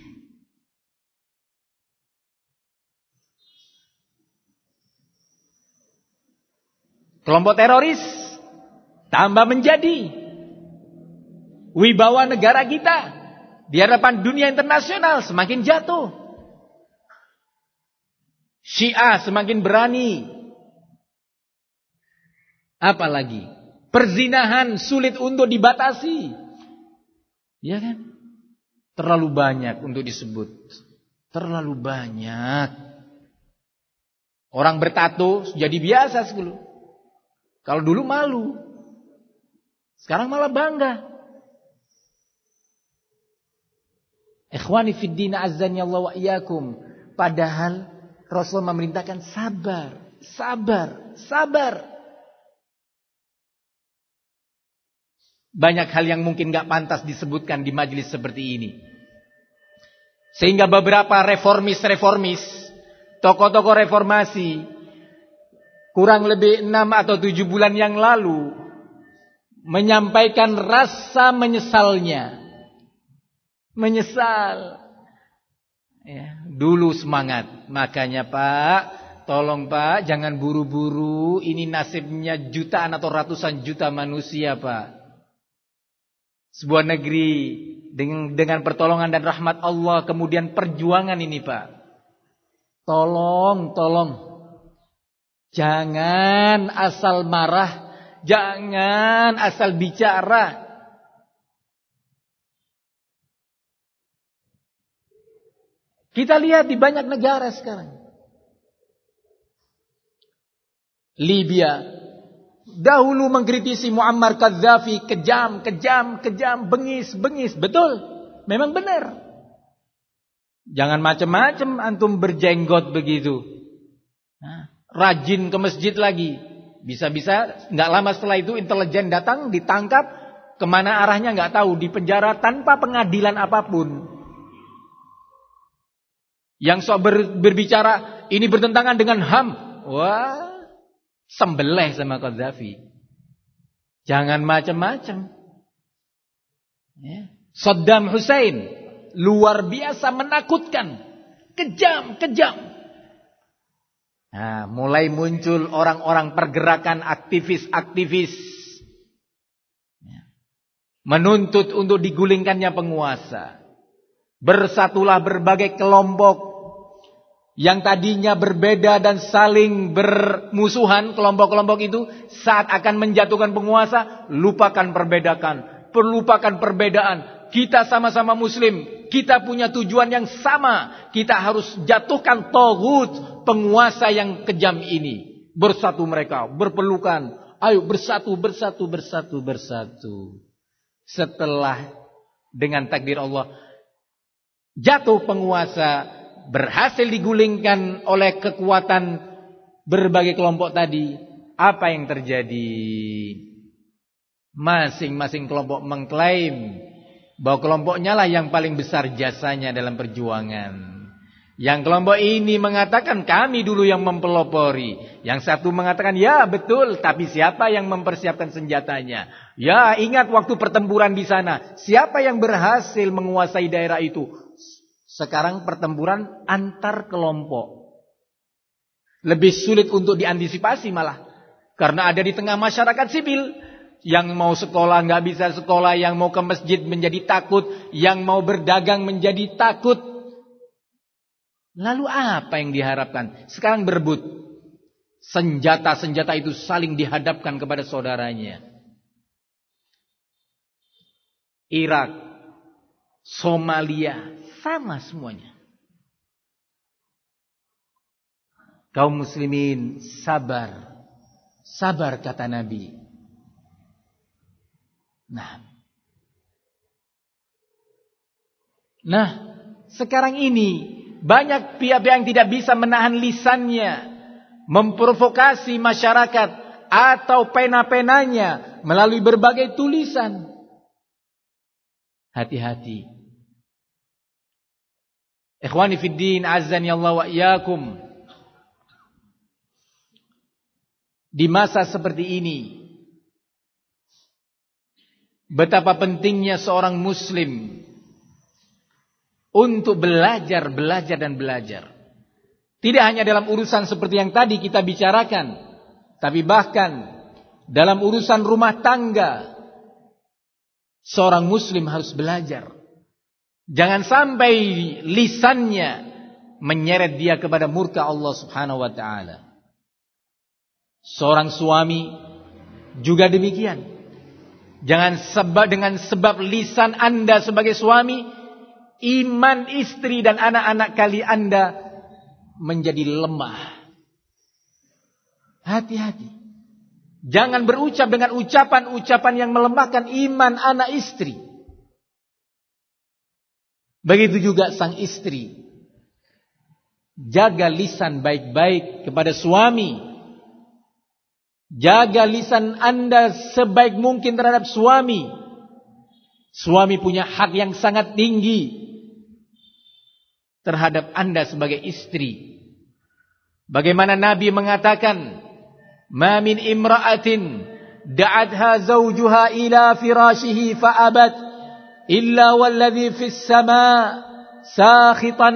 Kelompok teroris tambah menjadi. Wibawa negara kita di hadapan dunia internasional semakin jatuh. Syiah semakin berani. Apalagi perzinahan sulit untuk dibatasi. Ya kan? Terlalu banyak untuk disebut. Terlalu banyak. Orang bertato jadi biasa dulu. Kalau dulu malu. Sekarang malah bangga. Ikhwani fid din azzani Allah wa iyyakum. Padahal Rasul memerintahkan sabar, sabar, sabar. Banyak hal yang mungkin gak pantas disebutkan di majelis seperti ini. Sehingga beberapa reformis, tokoh-tokoh reformasi, kurang lebih 6 atau 7 bulan yang lalu, menyampaikan rasa menyesalnya. Menyesal. Ya, dulu semangat. Makanya Pak, tolong Pak, jangan buru-buru. Ini nasibnya jutaan atau ratusan juta manusia Pak. Sebuah negeri dengan pertolongan dan rahmat Allah, kemudian perjuangan ini Pak. Tolong. Jangan asal marah, jangan asal bicara. Kita lihat di banyak negara sekarang. Libya dahulu mengkritisi Muammar Gaddafi, kejam, bengis. Betul, memang benar. Jangan macam-macam antum berjenggot begitu. Rajin ke masjid lagi. Bisa-bisa nggak lama setelah itu intelijen datang, ditangkap, kemana arahnya nggak tahu, dipenjara tanpa pengadilan apapun. Yang sok berbicara ini bertentangan dengan HAM. Wah, sembelih sama Gaddafi. Jangan macam-macam. Ya. Saddam Hussein luar biasa menakutkan, kejam. Nah, mulai muncul orang-orang pergerakan aktivis-aktivis menuntut untuk digulingkannya penguasa. Bersatulah berbagai kelompok yang tadinya berbeda dan saling bermusuhan. Kelompok-kelompok itu saat akan menjatuhkan penguasa, lupakan perbedaan. Kita sama-sama muslim, kita punya tujuan yang sama. Kita harus jatuhkan taghut, penguasa yang kejam ini. Bersatu mereka, berpelukan. Ayo bersatu. Setelah dengan takdir Allah jatuh penguasa, berhasil digulingkan oleh kekuatan berbagai kelompok tadi. Apa yang terjadi? Masing-masing kelompok mengklaim bahwa kelompoknya lah yang paling besar jasanya dalam perjuangan. Yang kelompok ini mengatakan kami dulu yang mempelopori. Yang satu mengatakan ya betul, tapi siapa yang mempersiapkan senjatanya? Ya ingat waktu pertempuran di sana, siapa yang berhasil menguasai daerah itu? Sekarang pertempuran antar kelompok. Lebih sulit untuk diantisipasi malah. Karena ada di tengah masyarakat sipil. Yang mau sekolah nggak bisa sekolah. Yang mau ke masjid menjadi takut. Yang mau berdagang menjadi takut. Lalu apa yang diharapkan? Sekarang berebut. Senjata-senjata itu saling dihadapkan kepada saudaranya. Irak, Somalia, sama semuanya. Kaum muslimin sabar. Sabar kata Nabi. Nah, sekarang ini banyak pihak-pihak yang tidak bisa menahan lisannya, memprovokasi masyarakat atau pena-penanya melalui berbagai tulisan. Hati-hati. Ikhwani fid din azzani Allah wa iyyakum. Di masa seperti ini, betapa pentingnya seorang muslim untuk belajar. Tidak hanya dalam urusan seperti yang tadi kita bicarakan, tapi bahkan dalam urusan rumah tangga, seorang muslim harus belajar. Jangan sampai lisannya menyeret dia kepada murka Allah Subhanahu wa taala. Seorang suami juga demikian. Jangan dengan sebab lisan Anda sebagai suami iman istri dan anak-anak Anda menjadi lemah. Hati-hati. Jangan berucap dengan ucapan-ucapan yang melemahkan iman anak istri. Begitu juga sang istri. Jaga lisan baik-baik kepada suami. Jaga lisan Anda sebaik mungkin terhadap suami. Suami punya hak yang sangat tinggi terhadap Anda sebagai istri. Bagaimana Nabi mengatakan, "Ma min imra'atin da'atha zawjuha ila firashihi fa'abat illa walladhi fis sama' sakhitan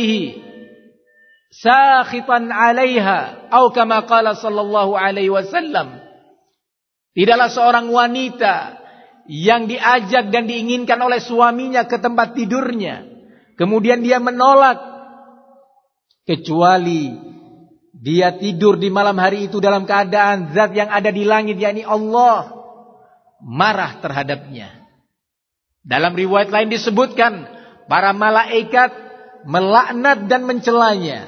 'alaiha atau kama qala sallallahu alaihi wasallam." Tidaklah seorang wanita yang diajak dan diinginkan oleh suaminya ke tempat tidurnya, kemudian dia menolak, kecuali dia tidur di malam hari itu dalam keadaan zat yang ada di langit, yakni Allah, marah terhadapnya. Dalam riwayat lain disebutkan, para malaikat melaknat dan mencelanya.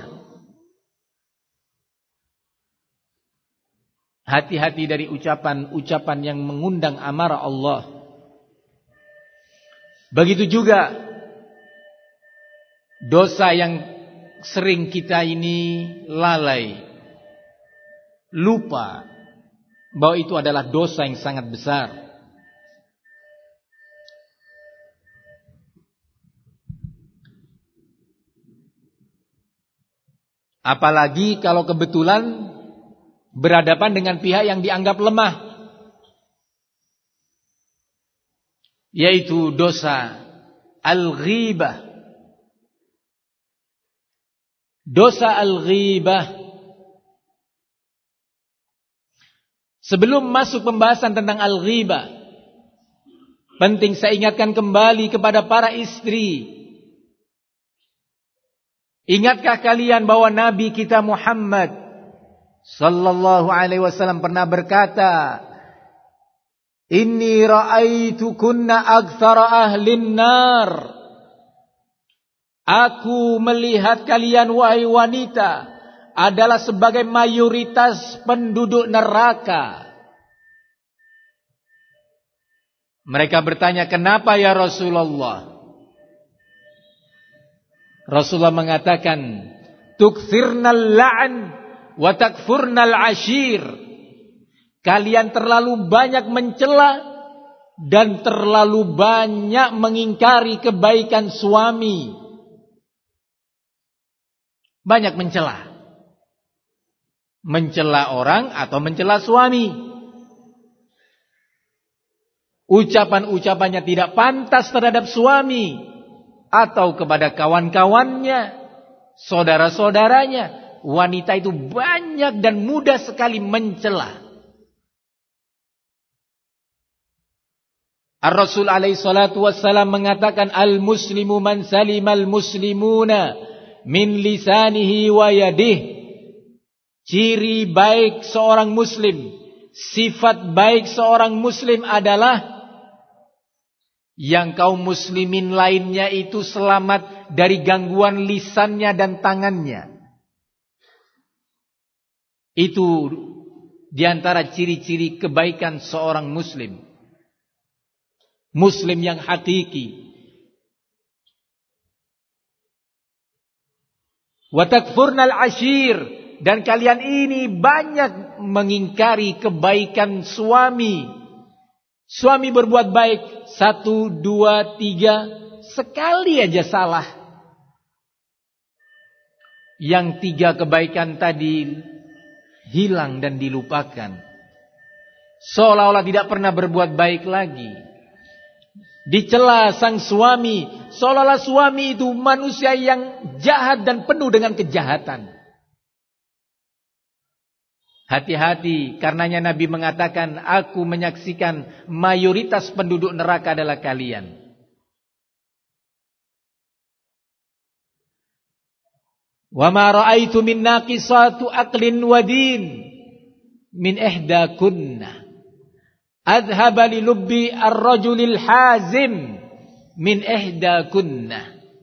Hati-hati dari ucapan-ucapan yang mengundang amarah Allah. Begitu juga dosa yang sering kita ini lalai, lupa bahwa itu adalah dosa yang sangat besar. Apalagi kalau kebetulan berhadapan dengan pihak yang dianggap lemah, yaitu dosa al-ghibah. Dosa al-ghibah. Sebelum masuk pembahasan tentang al-ghibah, penting saya ingatkan kembali kepada para istri. Ingatkah kalian bahwa Nabi kita Muhammad sallallahu alaihi wasallam pernah berkata, "Inni ra'aitukunna aktsara ahlin nar." Aku melihat kalian wahai wanita adalah sebagai mayoritas penduduk neraka. Mereka bertanya, "Kenapa ya Rasulullah?" Rasulullah mengatakan, "Tukthirnal la'n wa takfurnal ashir." Kalian terlalu banyak mencela dan terlalu banyak mengingkari kebaikan suami. Banyak mencela. Mencela orang atau mencela suami. Ucapan-ucapannya tidak pantas terhadap suami atau kepada kawan-kawannya, saudara-saudaranya. Wanita itu banyak dan mudah sekali mencela. Ar-Rasul alaihi salatu wassalam mengatakan, "Al-muslimu man salimal muslimuna min lisanihi wa yadihi." Ciri baik seorang muslim, sifat baik seorang muslim adalah yang kaum muslimin lainnya itu selamat dari gangguan lisannya dan tangannya. Itu diantara ciri-ciri kebaikan seorang muslim. Muslim yang hakiki. Wa takfurnal ashir, dan kalian ini banyak mengingkari kebaikan suami. Suami berbuat baik 1, 2, 3, sekali aja salah. Yang 3 kebaikan tadi hilang dan dilupakan. Seolah-olah tidak pernah berbuat baik lagi. Dicela sang suami, seolah-olah suami itu manusia yang jahat dan penuh dengan kejahatan. Hati-hati, karenanya Nabi mengatakan, "Aku menyaksikan mayoritas penduduk neraka adalah kalian." "Wa ma ra'aitu min naqisatu aqlin wa din min ihdakunna adhaba li lubbi ar-rajulil hazim min ihdakunna."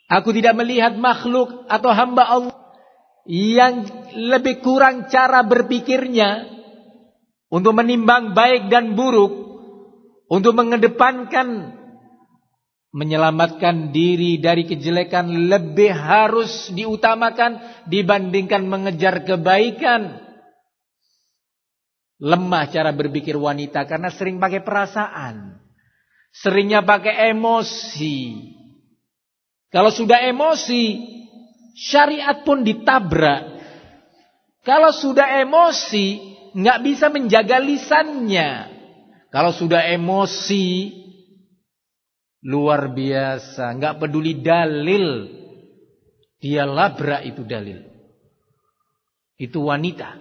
Aku tidak melihat makhluk atau hamba Allah yang lebih kurang cara berpikirnya untuk menimbang baik dan buruk, untuk mengedepankan menyelamatkan diri dari kejelekan lebih harus diutamakan dibandingkan mengejar kebaikan. Lemah cara berpikir wanita karena sering pakai perasaan, seringnya pakai emosi. Kalau sudah emosi, syariat pun ditabrak. Kalau sudah emosi, nggak bisa menjaga lisannya. Kalau sudah emosi, luar biasa, nggak peduli dalil, dia labrak itu dalil. Itu wanita.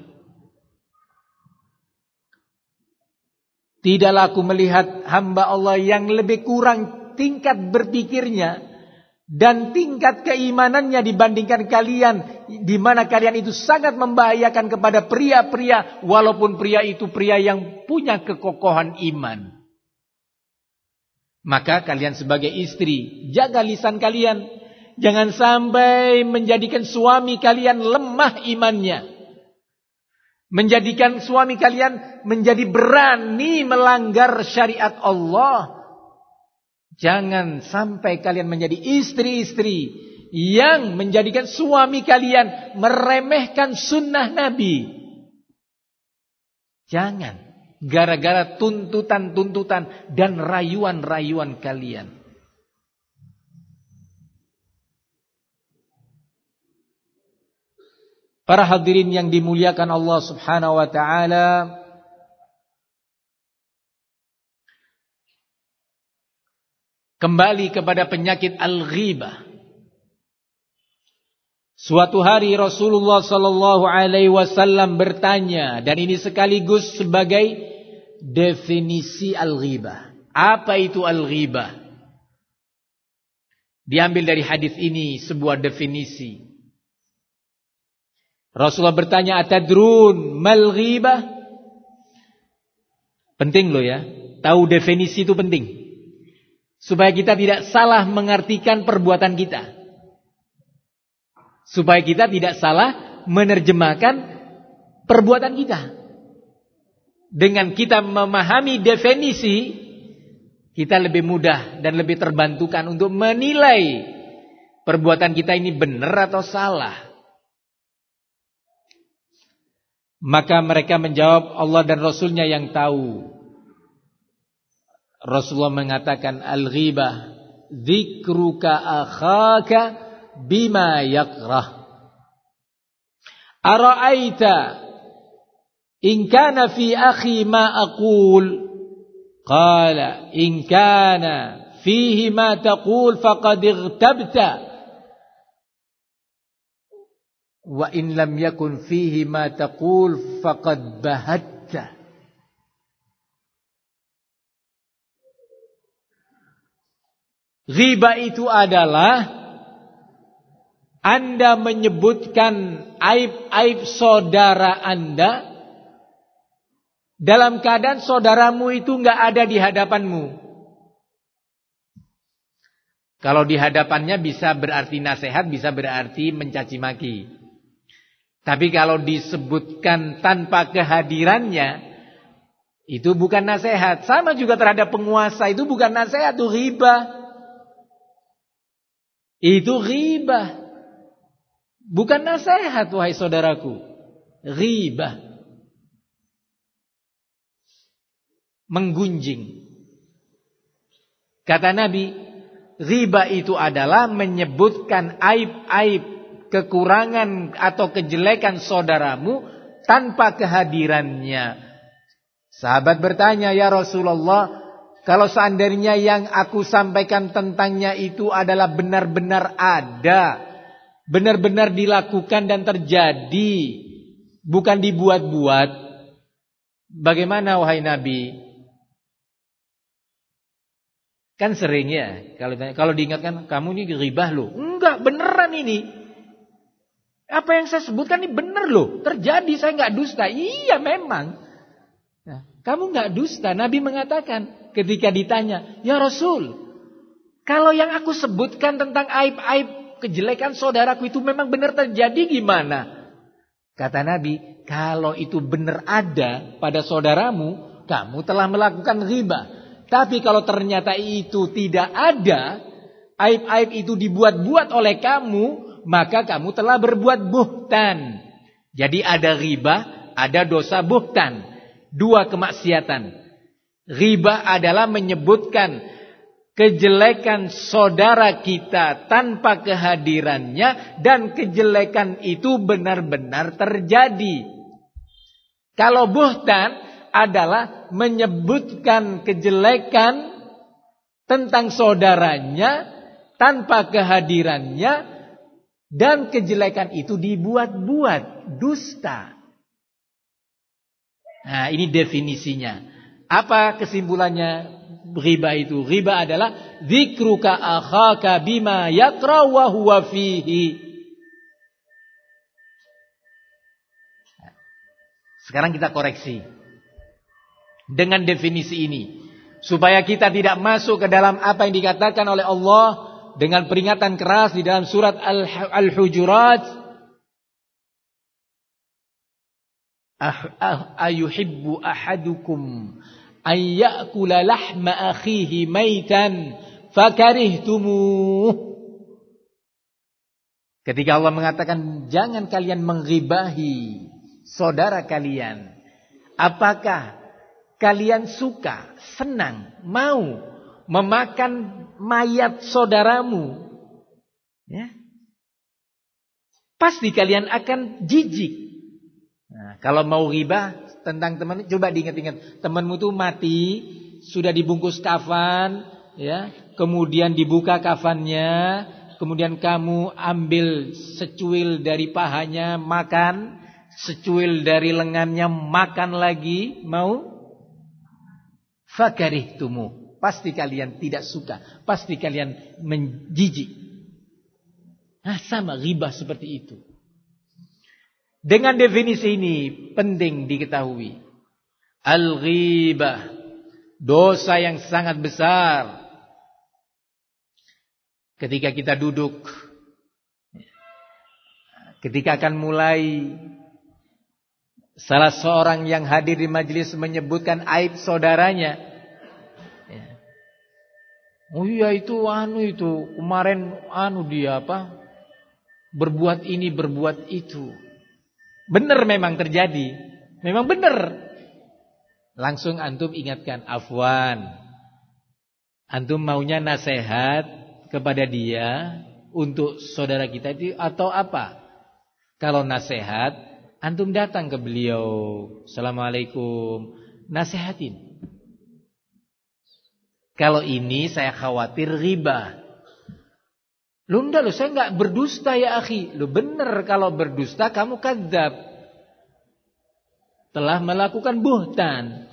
Tidaklah aku melihat hamba Allah yang lebih kurang tingkat berpikirnya dan tingkat keimanannya dibandingkan kalian, di mana kalian itu sangat membahayakan kepada pria-pria, walaupun pria itu pria yang punya kekokohan iman. Maka kalian sebagai istri, jaga lisan kalian, jangan sampai menjadikan suami kalian lemah imannya, menjadikan suami kalian menjadi berani melanggar syariat Allah. Jangan sampai kalian menjadi istri-istri yang menjadikan suami kalian meremehkan sunnah Nabi. Jangan, gara-gara tuntutan-tuntutan dan rayuan-rayuan kalian. Para hadirin yang dimuliakan Allah Subhanahu wa ta'ala, kembali kepada penyakit al-ghibah. Suatu hari Rasulullah sallallahu alaihi wasallam bertanya, dan ini sekaligus sebagai definisi al-ghibah. Apa itu al-ghibah? Diambil dari hadis ini sebuah definisi. Rasulullah bertanya, atadrun mal ghibah? Penting loh ya, tahu definisi itu penting. Supaya kita tidak salah mengartikan perbuatan kita. Supaya kita tidak salah menerjemahkan perbuatan kita. Dengan kita memahami definisi, kita lebih mudah dan lebih terbantukan untuk menilai perbuatan kita ini benar atau salah. Maka mereka menjawab, Allah dan Rasulnya yang tahu. Rasulullah mengatakan, al-ghibah dzikruka akhaka bima yakrah. Ara'aita in kana fi akhi ma aqul? Qala in kana fihi ma taqul faqad ightabta. Wa in lam yakun fihi ma taqul faqad bahatta. Ghibah itu adalah Anda menyebutkan aib-aib saudara Anda dalam keadaan saudaramu itu enggak ada di hadapanmu. Kalau di hadapannya bisa berarti nasihat, bisa berarti mencaci maki. Tapi kalau disebutkan tanpa kehadirannya, itu bukan nasihat. Sama juga terhadap penguasa, itu bukan nasihat, itu ghibah. Itu ghibah. Bukan nasihat, wahai saudaraku. Ghibah. Menggunjing. Kata Nabi, ghibah itu adalah menyebutkan aib-aib, kekurangan atau kejelekan saudaramu tanpa kehadirannya. Sahabat bertanya, ya Rasulullah, kalau seandainya yang aku sampaikan tentangnya itu adalah benar-benar ada, benar-benar dilakukan dan terjadi, bukan dibuat-buat, bagaimana wahai Nabi? Kan sering ya, kalau diingatkan, kamu ini ghibah loh. Enggak, beneran ini. Apa yang saya sebutkan ini benar loh, terjadi, saya enggak dusta. Iya memang. Nah, kamu enggak dusta. Nabi mengatakan ketika ditanya, ya Rasul, Kalau yang aku sebutkan tentang aib-aib kejelekan saudaraku itu memang benar terjadi, gimana? Kata Nabi, kalau itu benar ada pada saudaramu, kamu telah melakukan riba. Tapi kalau ternyata itu tidak ada, aib-aib itu dibuat-buat oleh kamu, maka kamu telah berbuat buhtan. Jadi ada riba, ada dosa buhtan. Dua kemaksiatan. Riba adalah menyebutkan kejelekan saudara kita tanpa kehadirannya, dan kejelekan itu benar-benar terjadi. Kalau buhtan adalah menyebutkan kejelekan tentang saudaranya tanpa kehadirannya, dan kejelekan itu dibuat-buat, dusta. Nah, ini definisinya. Apa kesimpulannya riba itu? Riba adalah dzikruka akhaka bima yakra wa huwa fihi. Sekarang kita koreksi dengan definisi ini, supaya kita tidak masuk ke dalam apa yang dikatakan oleh Allah dengan peringatan keras di dalam surat Al-Hujurat. Ayuhibbu ahadukum ayyakula lahma akhihi maitan fakarihtumuh. Ketika Allah mengatakan jangan kalian menggibahi saudara kalian, apakah kalian suka, senang, mau memakan mayat saudaramu? Ya. Pasti kalian akan jijik. Nah, kalau mau ghibah tentang teman, coba diingat-ingat, temanmu tuh mati, sudah dibungkus kafan, ya, kemudian dibuka kafannya, kemudian kamu ambil secuil dari pahanya makan, secuil dari lengannya makan lagi, mau? Fakarihtumu, pasti kalian tidak suka, pasti kalian menjijik. Nah, sama ghibah seperti itu. Dengan definisi ini penting diketahui, al-ghibah, dosa yang sangat besar. Ketika kita duduk, ketika akan mulai, salah seorang yang hadir di majelis menyebutkan aib saudaranya. Oh iya itu kemarin dia berbuat ini berbuat itu. Benar memang terjadi, memang benar. Langsung antum ingatkan, afwan, antum maunya nasihat kepada dia untuk saudara kita itu atau apa? Kalau nasihat, antum datang ke beliau, assalamualaikum, nasihatin. Kalau ini saya khawatir riba. Enggak saya enggak berdusta ya akhi. Benar, kalau berdusta kamu kadzab, telah melakukan buhtan.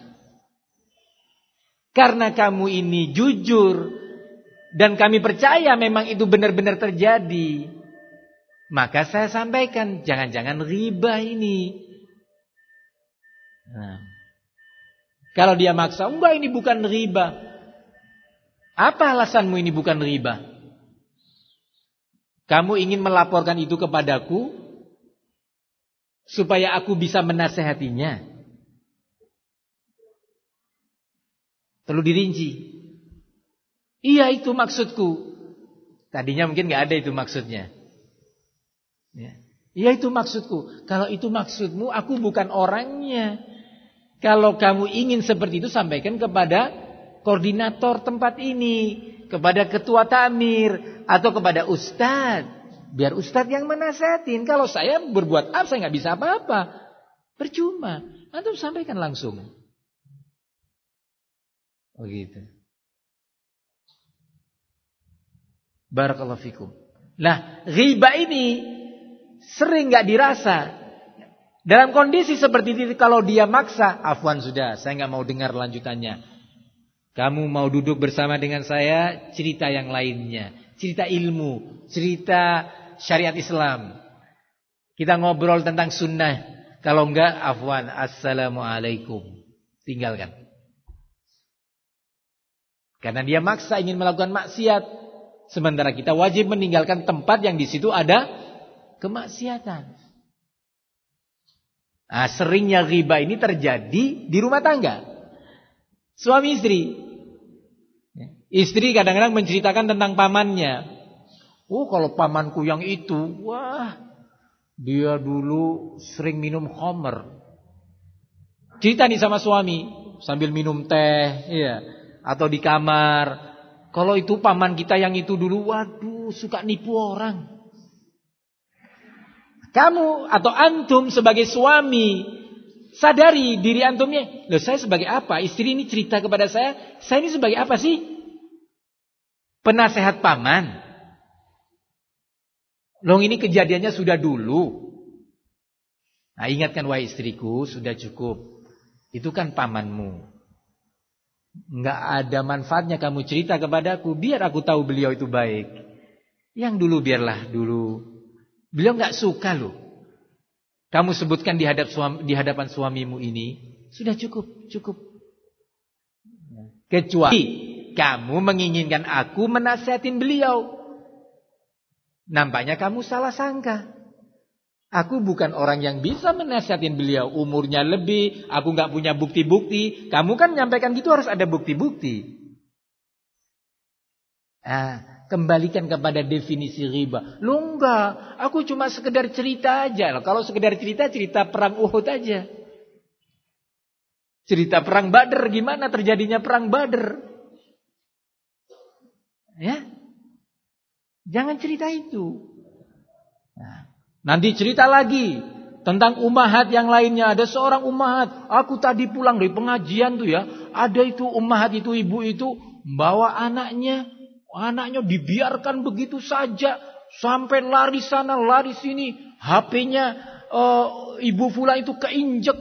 Karena kamu ini jujur dan kami percaya memang itu benar-benar terjadi, maka saya sampaikan, jangan-jangan riba ini. Nah, kalau dia maksa, enggak ini bukan riba. Apa alasanmu ini bukan riba? Kamu ingin melaporkan itu kepadaku supaya aku bisa menasehatinya? Perlu dirinci. Iya itu maksudku. Tadinya mungkin gak ada itu maksudnya. Iya itu maksudku. Kalau itu maksudmu, aku bukan orangnya. Kalau kamu ingin seperti itu, sampaikan kepada koordinator tempat ini, kepada ketua takmir, atau kepada ustadz. Biar ustadz yang menasihatin. Kalau saya berbuat apa, saya gak bisa apa-apa. Percuma. Antum sampaikan langsung. Oh gitu. Barakallahu fikum. Nah, riba ini sering gak dirasa. Dalam kondisi seperti ini, kalau dia maksa, afwan sudah, saya gak mau dengar lanjutannya. Kamu mau duduk bersama dengan saya, cerita yang lainnya. Cerita ilmu, cerita syariat Islam. Kita ngobrol tentang sunnah. Kalau enggak, afwan, assalamualaikum. Tinggalkan. Karena dia maksa ingin melakukan maksiat. Sementara kita wajib meninggalkan tempat yang di situ ada kemaksiatan. Nah, seringnya riba ini terjadi di rumah tangga. Suami istri. Istri kadang-kadang menceritakan tentang pamannya. Oh, kalau pamanku yang itu, wah, dia dulu sering minum khamr. Cerita nih sama suami sambil minum teh, ya, atau di kamar. Kalau itu paman kita yang itu dulu, waduh, suka nipu orang. Kamu atau antum sebagai suami, sadari diri antumnya. Loh, saya sebagai apa? Istri ini cerita kepada saya ini sebagai apa sih? Penasehat paman. Loh, ini kejadiannya sudah dulu. Nah, ingatkan wahai istriku, sudah cukup. Itu kan pamanmu. Enggak ada manfaatnya kamu cerita kepadaku. Biar aku tahu beliau itu baik. Yang dulu biarlah dulu. Beliau enggak suka loh. Kamu sebutkan di hadapan suamimu ini. Sudah cukup. Kecuali kamu menginginkan aku menasihatin beliau. Nampaknya kamu salah sangka. Aku bukan orang yang bisa menasihatin beliau. Umurnya lebih, aku gak punya bukti-bukti. Kamu kan menyampaikan gitu harus ada bukti-bukti. Kembalikan kepada definisi riba. Loh enggak, aku cuma sekedar cerita aja. Kalau sekedar cerita perang Uhud aja. Cerita perang Badr, gimana terjadinya perang Badr. Ya, jangan cerita itu. Nanti cerita lagi tentang ummahat yang lainnya. Ada seorang ummahat, aku tadi pulang dari pengajian tuh ya, ada itu ummahat itu, ibu itu bawa anaknya dibiarkan begitu saja sampai lari sana lari sini, HP-nya ibu fulan itu keinjek.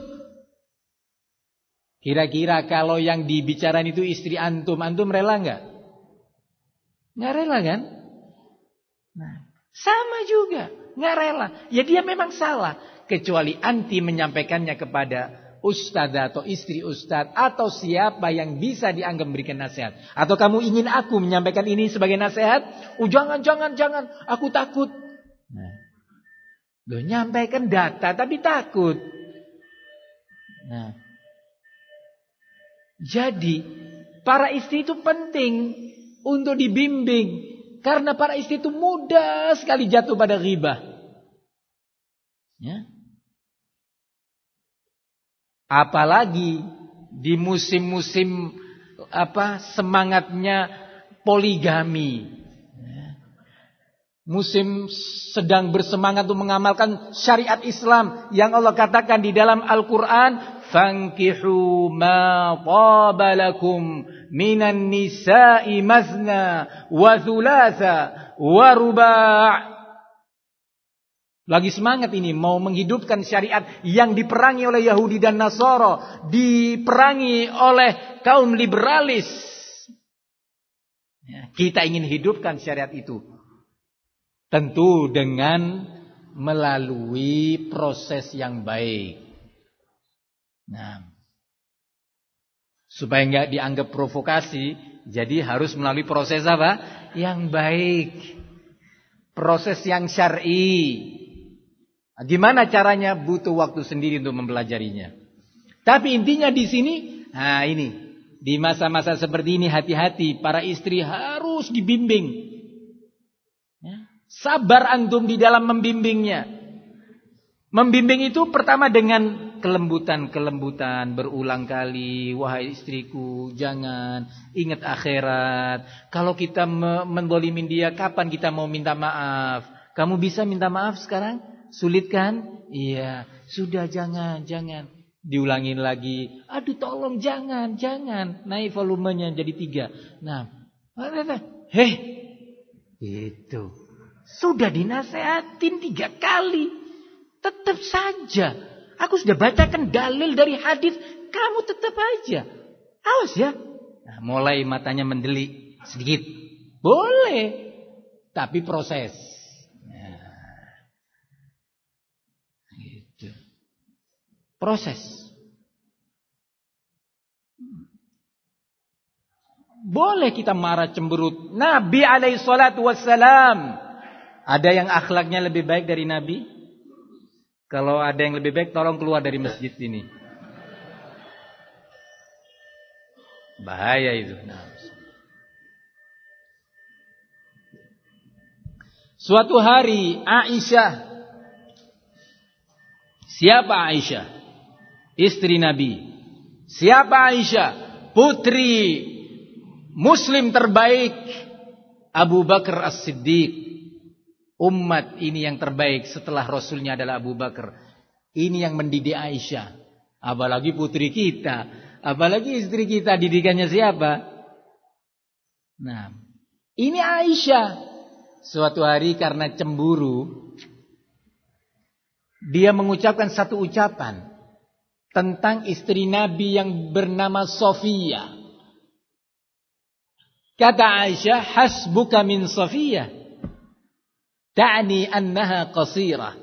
Kira-kira kalau yang dibicarain itu istri antum rela enggak? Enggak rela kan? Nah, sama juga, nggak rela. Ya dia memang salah. Kecuali anti menyampaikannya kepada ustadz atau istri ustadz atau siapa yang bisa dianggap memberikan nasihat. Atau kamu ingin aku menyampaikan ini sebagai nasihat? Oh jangan, aku takut. Nah, loh, nyampaikan data tapi takut. Nah, jadi para istri itu penting untuk dibimbing. Karena para istri itu mudah sekali jatuh pada ghibah. Ya. Apalagi di musim-musim semangatnya poligami. Ya. Musim sedang bersemangat untuk mengamalkan syariat Islam yang Allah katakan di dalam Al-Qur'an, fankihu ma taba lakum minan nisa'i mazna wa thulatha wa ruba'. Lagi semangat ini mau menghidupkan syariat yang diperangi oleh Yahudi dan Nasara, diperangi oleh kaum liberalis. Ya, kita ingin hidupkan syariat itu. Tentu dengan melalui proses yang baik. Nah, supaya enggak dianggap provokasi, jadi harus melalui proses apa? Yang baik. Proses yang syar'i. Gimana caranya? Butuh waktu sendiri untuk mempelajarinya. Tapi intinya di sini, ini di masa-masa seperti ini hati-hati, para istri harus dibimbing. Ya. Sabar antum di dalam membimbingnya. Membimbing itu pertama dengan kelembutan berulang kali. Wahai istriku, jangan, ingat akhirat. Kalau kita mendolimin dia, kapan kita mau minta maaf? Kamu bisa minta maaf sekarang? Sulit kan? Iya, sudah jangan. Diulangin lagi. Aduh tolong jangan. Naik volumenya jadi 3. Nah, itu. Sudah dinasehatin 3 kali. Tetap saja. Aku sudah bacakan dalil dari hadis, kamu tetap aja. Awas ya. Nah, mulai matanya mendelik sedikit. Boleh. Tapi proses. Nah, gitu. Proses. Boleh kita marah cemberut. Nabi alaihi salatu wassalam, ada yang akhlaknya lebih baik dari Nabi? Kalau ada yang lebih baik, tolong keluar dari masjid ini. Bahaya itu. Suatu hari Aisyah. Siapa Aisyah? Istri Nabi. Siapa Aisyah? Putri Muslim terbaik Abu Bakar As-Siddiq. Umat ini yang terbaik setelah Rasulnya adalah Abu Bakar. Ini yang mendidik Aisyah. Apalagi putri kita, apalagi istri kita, didikannya siapa? Nah, ini Aisyah. Suatu hari karena cemburu, dia mengucapkan satu ucapan tentang istri Nabi yang bernama Sofia. Kata Aisyah, hasbuka min Sofia, ta'ni annaha qasirah.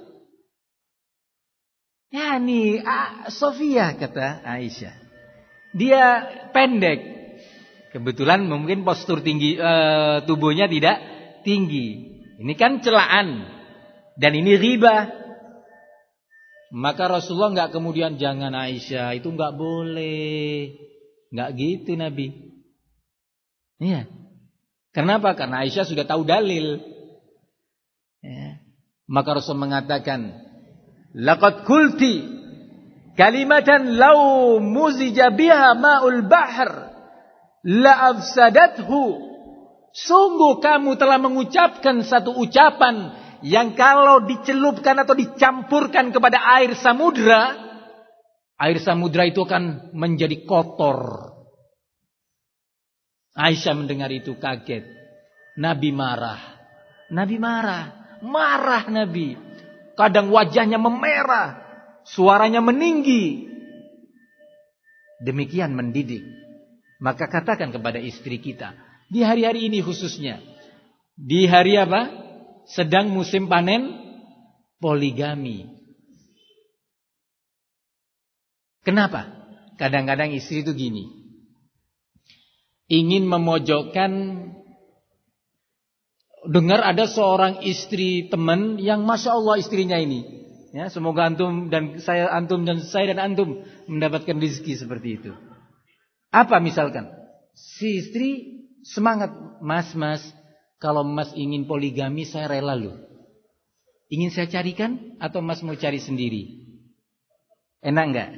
Yani Sofia, kata Aisyah, dia pendek. Kebetulan mungkin postur tinggi tubuhnya tidak tinggi. Ini kan celaan dan ini ghibah. Maka Rasulullah enggak kemudian, jangan Aisyah, itu enggak boleh. Enggak gitu Nabi. Iya. Kenapa? Karena Aisyah sudah tahu dalil. Ya. Maka Rasul mengatakan, laqad qulti kalimatan law muzija biha ma'ul bahr la afsadathu. Sungguh kamu telah mengucapkan satu ucapan yang kalau dicelupkan atau dicampurkan kepada air samudra itu akan menjadi kotor. Aisyah mendengar itu kaget. Nabi marah. Marah Nabi. Kadang wajahnya memerah, suaranya meninggi. Demikian mendidik. Maka katakan kepada istri kita, di hari-hari ini khususnya, di hari apa? Sedang musim panen poligami. Kenapa? Kadang-kadang istri itu gini, ingin memojokkan. Dengar ada seorang istri teman yang masya Allah istrinya ini, ya, semoga antum dan saya dan antum mendapatkan rezeki seperti itu. Apa misalkan? Si istri semangat, mas, kalau mas ingin poligami saya rela loh. Ingin saya carikan atau mas mau cari sendiri? Enak enggak?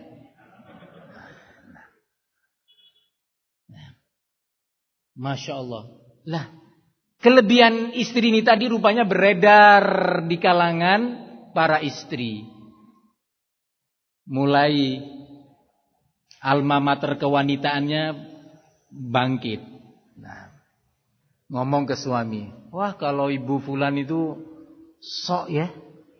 Masya Allah. Lah, kelebihan istri ini tadi rupanya beredar di kalangan para istri. Mulai alma mater kewanitaannya bangkit. Nah, ngomong ke suami, wah kalau ibu fulan itu sok ya.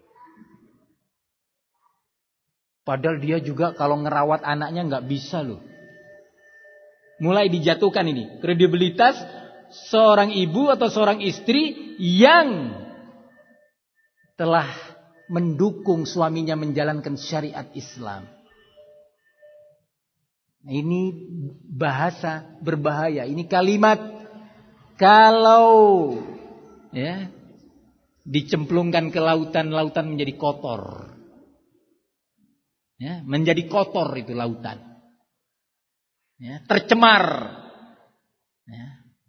Padahal dia juga kalau ngerawat anaknya nggak bisa loh. Mulai dijatuhkan ini kredibilitas seorang ibu atau seorang istri yang telah mendukung suaminya menjalankan syariat Islam. Ini bahasa berbahaya. Ini kalimat kalau ya dicemplungkan ke lautan menjadi kotor. Ya, menjadi kotor itu lautan. Ya, tercemar. Ya.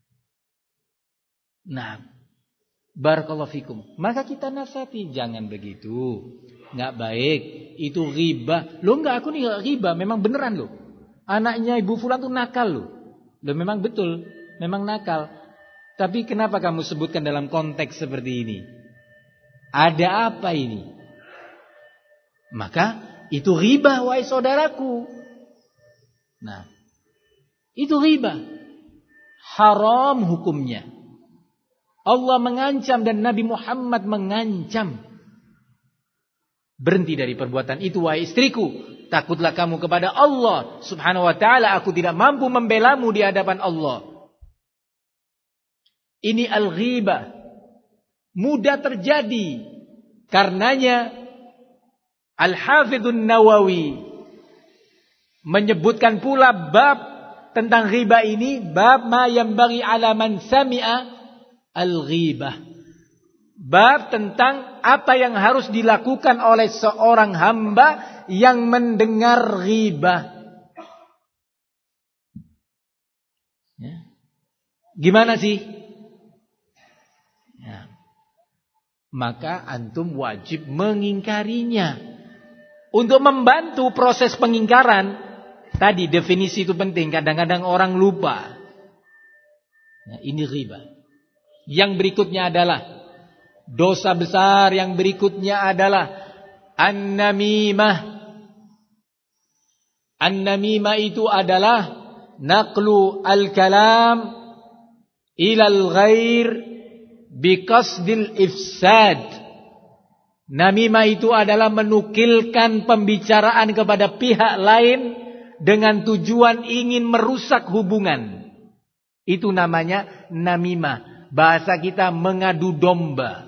Nah, barakallahu fikum. Maka kita nasihati, jangan begitu. Enggak baik, itu ghibah. Loh enggak, aku nih enggak ghibah, memang beneran loh. Anaknya ibu fulan tuh nakal loh. Loh memang betul, memang nakal. Tapi kenapa kamu sebutkan dalam konteks seperti ini? Ada apa ini? Maka itu ghibah wahai saudaraku. Nah, itu ghibah. Haram hukumnya. Allah mengancam dan Nabi Muhammad mengancam. Berhenti dari perbuatan itu wahai istriku. Takutlah kamu kepada Allah subhanahu wa ta'ala. Aku tidak mampu membelamu di hadapan Allah. Ini al-ghibah. Mudah terjadi. Karenanya Al-Hafidhun Nawawi menyebutkan pula bab tentang riba ini bab ma yanbaghi ala man sami'a al-ghibah. Bab tentang apa yang harus dilakukan oleh seorang hamba yang mendengar ghibah. Ya. Gimana sih? Ya. Maka antum wajib mengingkarinya. Untuk membantu proses pengingkaran, tadi definisi itu penting. Kadang-kadang orang lupa. Nah, ini riba. Yang berikutnya adalah dosa besar. Yang berikutnya adalah an-namimah. An-namimah itu adalah naqlu al-kalam ilal ghair biqasdil ifsad. Namimah itu adalah menukilkan pembicaraan kepada pihak lain dengan tujuan ingin merusak hubungan. Itu namanya namimah. Bahasa kita mengadu domba.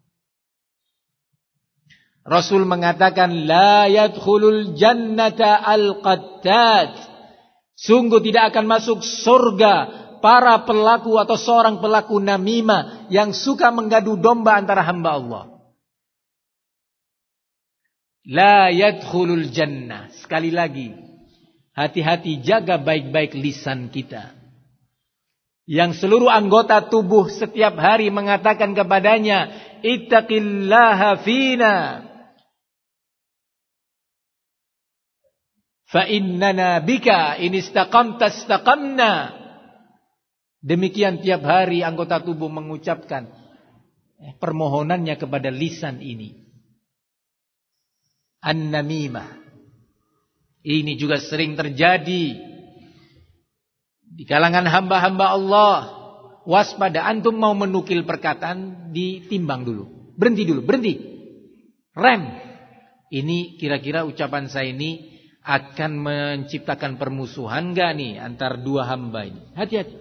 Rasul mengatakan la yadkhulul jannata al-qattat. Sungguh tidak akan masuk surga para pelaku atau seorang pelaku namimah yang suka mengadu domba antara hamba Allah. La yadkhulul jannah. Sekali lagi, hati-hati, jaga baik-baik lisan kita. Yang seluruh anggota tubuh setiap hari mengatakan kepadanya, ittaqillaha fina. Fa innana bika in istaqamta istaqamna. Demikian tiap hari anggota tubuh mengucapkan permohonannya kepada lisan ini. An-namimah. Ini juga sering terjadi di kalangan hamba-hamba Allah. Waspada, antum mau menukil perkataan, ditimbang dulu. Berhenti dulu, berhenti. Rem. Ini kira-kira ucapan saya ini akan menciptakan permusuhan enggak nih antar dua hamba ini? Hati-hati.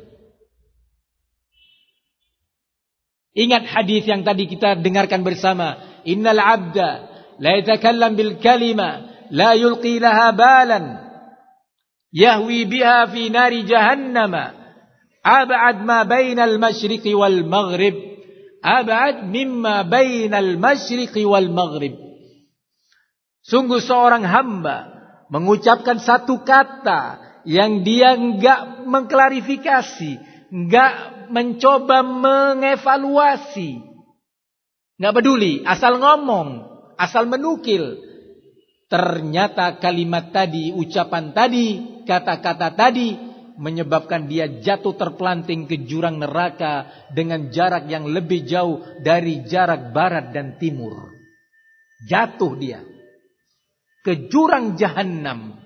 Ingat hadis yang tadi kita dengarkan bersama. Innal abda la yatakallam bil kalima la yulqi laha balan yahwi biha fi nari jahannama ab'ad ma bainal masyriqi wal maghrib ab'ad mimma bainal masyriqi wal maghrib. Sungguh seorang hamba mengucapkan satu kata yang dia enggak mengklarifikasi, enggak mencoba mengevaluasi, enggak peduli, asal ngomong, asal menukil. Ternyata kalimat tadi, ucapan tadi, kata-kata tadi menyebabkan dia jatuh terpelanting ke jurang neraka dengan jarak yang lebih jauh dari jarak barat dan timur. Jatuh dia ke jurang Jahannam.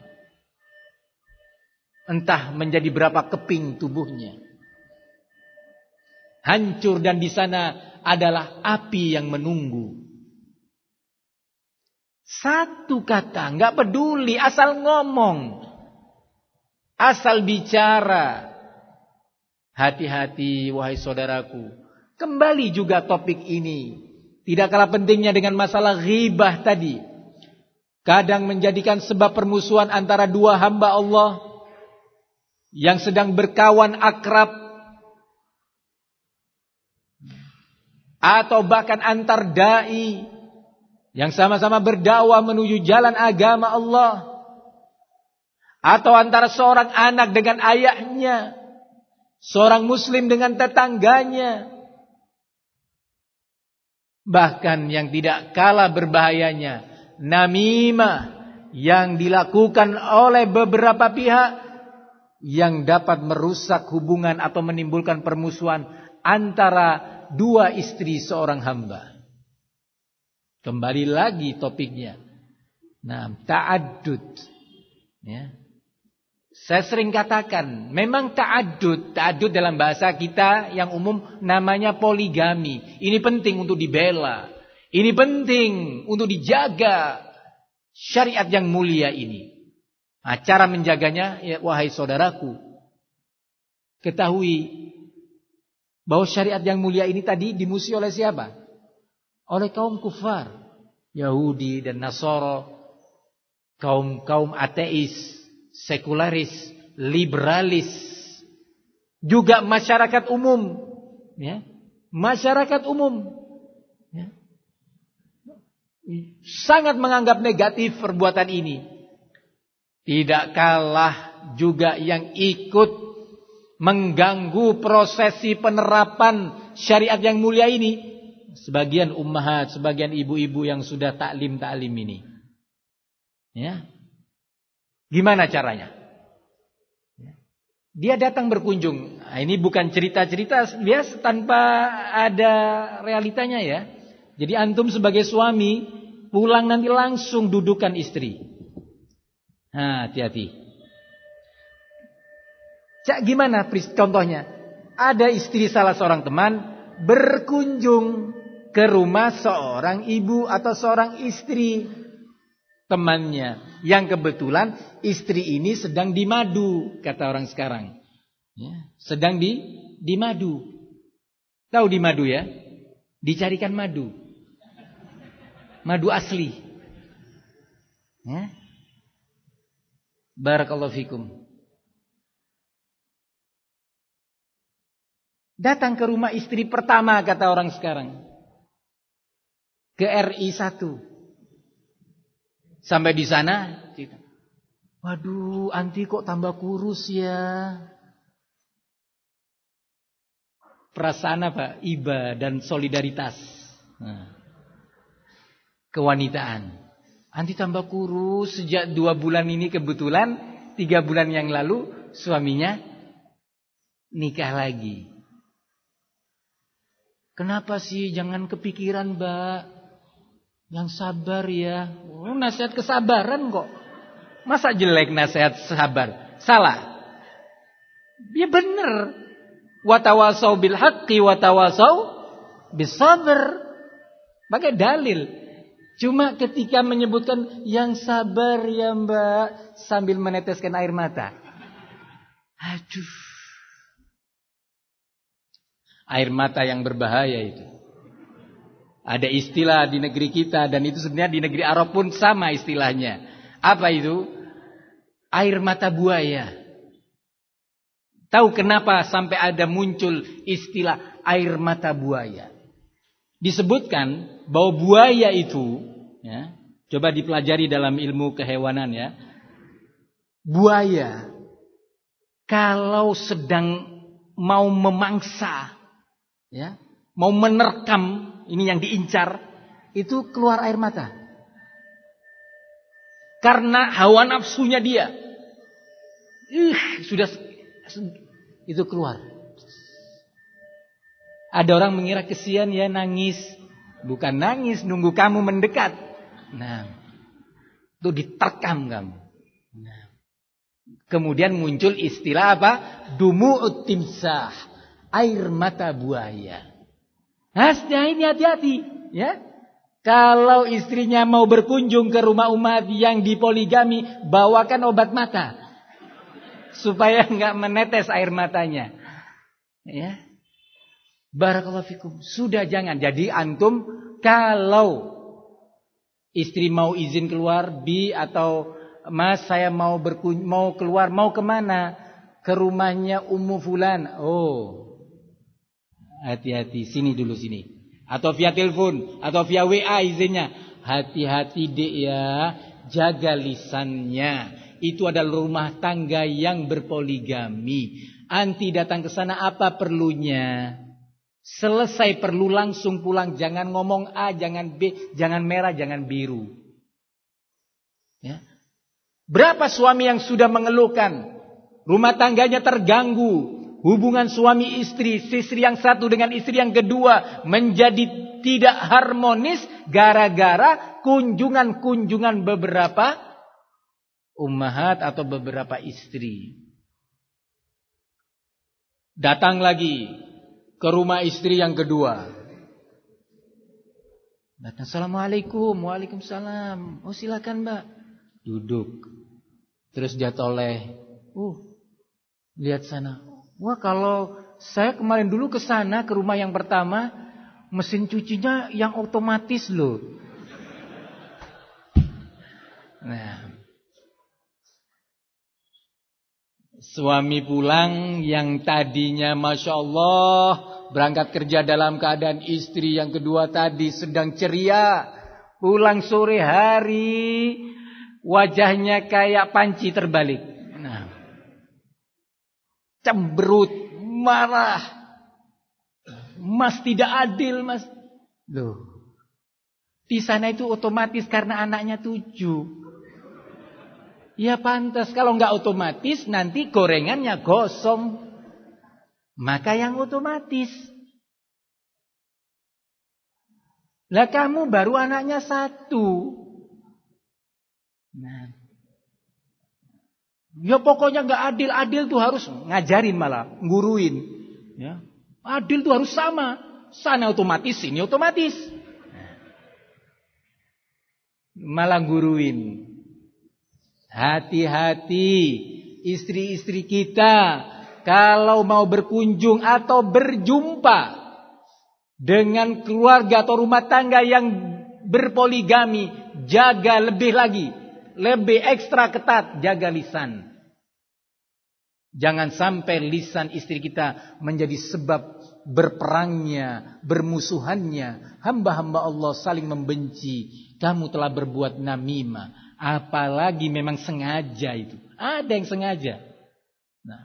Entah menjadi berapa keping tubuhnya. Hancur, dan di sana adalah api yang menunggu. Satu kata, enggak peduli, asal ngomong, asal bicara. Hati-hati wahai saudaraku. Kembali juga topik ini. Tidak kalah pentingnya dengan masalah ghibah tadi. Kadang menjadikan sebab permusuhan antara dua hamba Allah yang sedang berkawan akrab, atau bahkan antar dai yang sama-sama berdakwah menuju jalan agama Allah, atau antara seorang anak dengan ayahnya, seorang muslim dengan tetangganya. Bahkan yang tidak kalah berbahayanya, namimah yang dilakukan oleh beberapa pihak yang dapat merusak hubungan atau menimbulkan permusuhan antara dua istri seorang hamba. Kembali lagi topiknya. Nah, ta'addud. Ya. Saya sering katakan, memang ta'addud dalam bahasa kita yang umum namanya poligami. Ini penting untuk dibela. Ini penting untuk dijaga syariat yang mulia ini. Nah, cara menjaganya, ya, wahai saudaraku, ketahui bahwa syariat yang mulia ini tadi dimusuhi oleh siapa? Oleh kaum kufar, Yahudi dan Nasara, kaum ateis, sekularis, liberalis, juga masyarakat umum, ya, masyarakat umum, ya, sangat menganggap negatif perbuatan ini. Tidak kalah juga yang ikut mengganggu prosesi penerapan syariat yang mulia ini. Sebagian ummahat, sebagian ibu-ibu yang sudah taklim ini. Ya. Gimana caranya? Dia datang berkunjung. Nah, ini bukan cerita-cerita biasa tanpa ada realitanya ya. Jadi antum sebagai suami pulang nanti langsung dudukan istri. Nah, hati-hati. Gimana contohnya? Ada istri salah seorang teman berkunjung ke rumah seorang ibu atau seorang istri temannya, yang kebetulan istri ini sedang dimadu, kata orang sekarang, ya, sedang dimadu. Tahu dimadu ya? Dicarikan madu asli, ya. Barakallahu fikum. Datang ke rumah istri pertama, kata orang sekarang, ke RI 1. Sampai di sana, waduh, anti kok tambah kurus ya. Perasaan apa? Iba dan solidaritas. Nah, kewanitaan. Anti tambah kurus sejak 2 bulan ini, kebetulan 3 bulan yang lalu suaminya nikah lagi. Kenapa sih? Jangan kepikiran, Mbak. Yang sabar ya. Oh, nasihat kesabaran kok. Masa jelek nasihat sabar? Salah. Ya benar. Watawasau bil haqqi watawasau bis sabr. Pakai dalil. Cuma ketika menyebutkan yang sabar ya Mbak, sambil meneteskan air mata. Aduh. Air mata yang berbahaya itu. Ada istilah di negeri kita, dan itu sebenarnya di negeri Arab pun sama istilahnya. Apa itu? Air mata buaya. Tahu kenapa sampai ada muncul istilah air mata buaya? Disebutkan bahwa buaya itu, ya, coba dipelajari dalam ilmu kehewanan ya. Buaya kalau sedang mau memangsa, ya, mau menerkam, ini yang diincar, itu keluar air mata. Karena hawa nafsunya dia. Sudah itu keluar. Ada orang mengira kesian ya nangis. Bukan nangis, nunggu kamu mendekat. Nah, itu diterkam kamu. Nah, kemudian muncul istilah apa? Dumu'ut timsah, air mata buaya. Nah, ini hati-hati, ya. Kalau istrinya mau berkunjung ke rumah umat yang dipoligami, bawakan obat mata supaya enggak menetes air matanya. Ya. Barakallahu fikum. Sudah jangan. Jadi antum kalau istri mau izin keluar, Bi atau Mas, saya mau keluar, mau kemana? Ke rumahnya Ummu Fulan. Oh. Hati-hati, sini dulu sini. Atau via telepon, atau via WA izinnya. Hati-hati dek ya, jaga lisannya. Itu adalah rumah tangga yang berpoligami. Anti datang ke sana apa perlunya? Selesai perlu langsung pulang. Jangan ngomong A, jangan B, jangan merah, jangan biru. Ya. Berapa suami yang sudah mengeluhkan rumah tangganya terganggu? Hubungan suami istri yang satu dengan istri yang kedua menjadi tidak harmonis gara-gara kunjungan beberapa ummahat atau beberapa istri. Datang lagi ke rumah istri yang kedua. Datang, Assalamualaikum. Waalaikumsalam. Oh silakan Mbak. Duduk. Terus dia toleh. Lihat sana. Wah, kalau saya kemarin dulu ke sana, ke rumah yang pertama, mesin cucinya yang otomatis loh. Nah, Suami pulang yang tadinya Masya Allah berangkat kerja dalam keadaan istri yang kedua tadi sedang ceria. Pulang sore hari wajahnya kayak panci terbalik. Nah, cemberut, marah. Mas tidak adil mas. Loh, di sana itu otomatis karena anaknya 7. Ya pantas, kalau nggak otomatis nanti gorengannya gosong. Maka yang otomatis. Lah kamu baru anaknya 1. Nah, ya pokoknya nggak adil. Adil tuh harus ngajarin malah, nguruin. Ya, adil tuh harus sama. Sana otomatis, sini otomatis. Malah nguruin. Hati-hati istri-istri kita kalau mau berkunjung atau berjumpa dengan keluarga atau rumah tangga yang berpoligami, jaga lebih lagi, lebih ekstra ketat, jaga lisan. Jangan sampai lisan istri kita menjadi sebab berperangnya, bermusuhannya, hamba-hamba Allah saling membenci. Kamu telah berbuat namimah. Apalagi memang sengaja itu. Ada yang sengaja. Nah,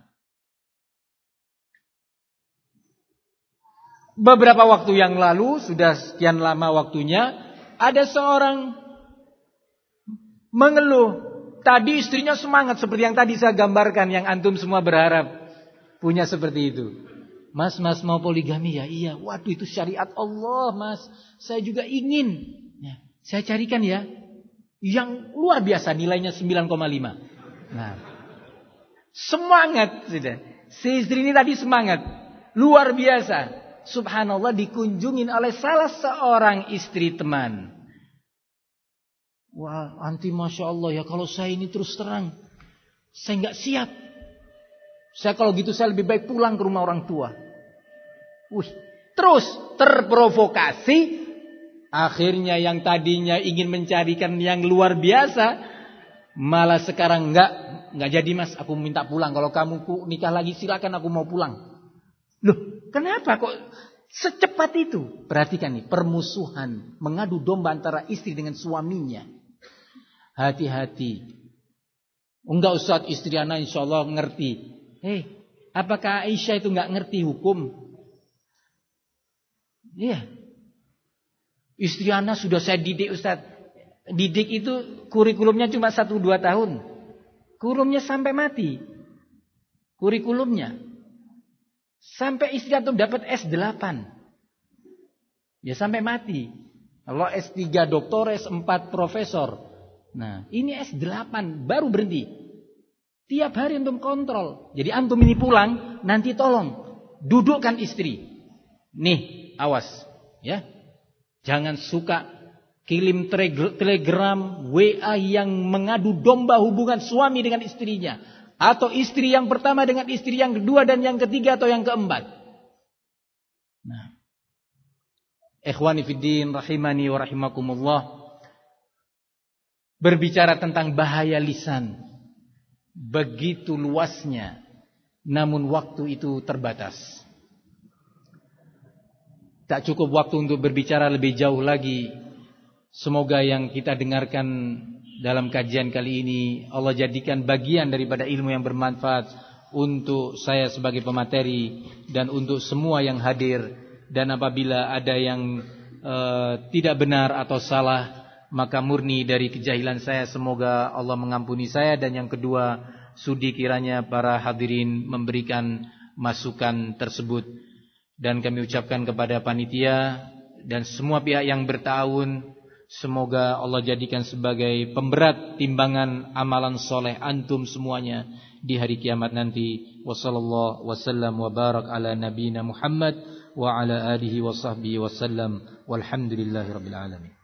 beberapa waktu yang lalu, sudah sekian lama waktunya, ada seorang mengeluh. Tadi istrinya semangat seperti yang tadi saya gambarkan, yang antum semua berharap punya seperti itu. Mas mau poligami ya? Iya. Waduh, itu syariat Allah mas. Saya juga ingin. Ya, saya carikan ya. Yang luar biasa nilainya 9,5. Nah, semangat sudah. Si istri ini tadi semangat. Luar biasa. Subhanallah dikunjungin oleh salah seorang istri teman. Wah, anti Masya Allah ya, kalau saya ini terus terang, saya nggak siap. Saya kalau gitu saya lebih baik pulang ke rumah orang tua. Terus terprovokasi. Akhirnya yang tadinya ingin mencarikan yang luar biasa, malah sekarang enggak jadi mas, aku minta pulang. Kalau kamu nikah lagi silakan, aku mau pulang. Loh, kenapa kok secepat itu? Perhatikan nih, permusuhan, mengadu domba antara istri dengan suaminya. Hati-hati. Enggak Ustaz, istri anak insya Allah ngerti. Apakah Aisyah itu enggak ngerti hukum? Iya. Istri anak sudah saya didik Ustaz. Didik itu kurikulumnya cuma 1-2 tahun. Kurikulumnya sampai mati. Kurikulumnya. Sampai istri antum dapat S8. Ya sampai mati. Kalau S3 doktor, S4 profesor. Nah, ini S8 baru berhenti. Tiap hari antum kontrol. Jadi antum ini pulang, nanti tolong dudukkan istri. Nih, awas ya. Jangan suka kirim telegram, WA yang mengadu domba hubungan suami dengan istrinya. Atau istri yang pertama dengan istri yang kedua dan yang ketiga atau yang keempat. Nah, ikhwani fiddin rahimani wa rahimakumullah. Berbicara tentang bahaya lisan. Begitu luasnya. Namun waktu itu terbatas. Tak cukup waktu untuk berbicara lebih jauh lagi. Semoga yang kita dengarkan dalam kajian kali ini Allah jadikan bagian daripada ilmu yang bermanfaat untuk saya sebagai pemateri dan untuk semua yang hadir. Dan apabila ada yang tidak benar atau salah, maka murni dari kejahilan saya, semoga Allah mengampuni saya. Dan yang kedua, sudi kiranya para hadirin memberikan masukan tersebut. Dan kami ucapkan kepada panitia dan semua pihak yang bertahun, semoga Allah jadikan sebagai pemberat timbangan amalan soleh antum semuanya di hari kiamat nanti. Wassallallahu wasallam wa barak ala nabiyina Muhammad wa ala alihi wa sahbihi wasallam. Walhamdulillahi rabbil alamin.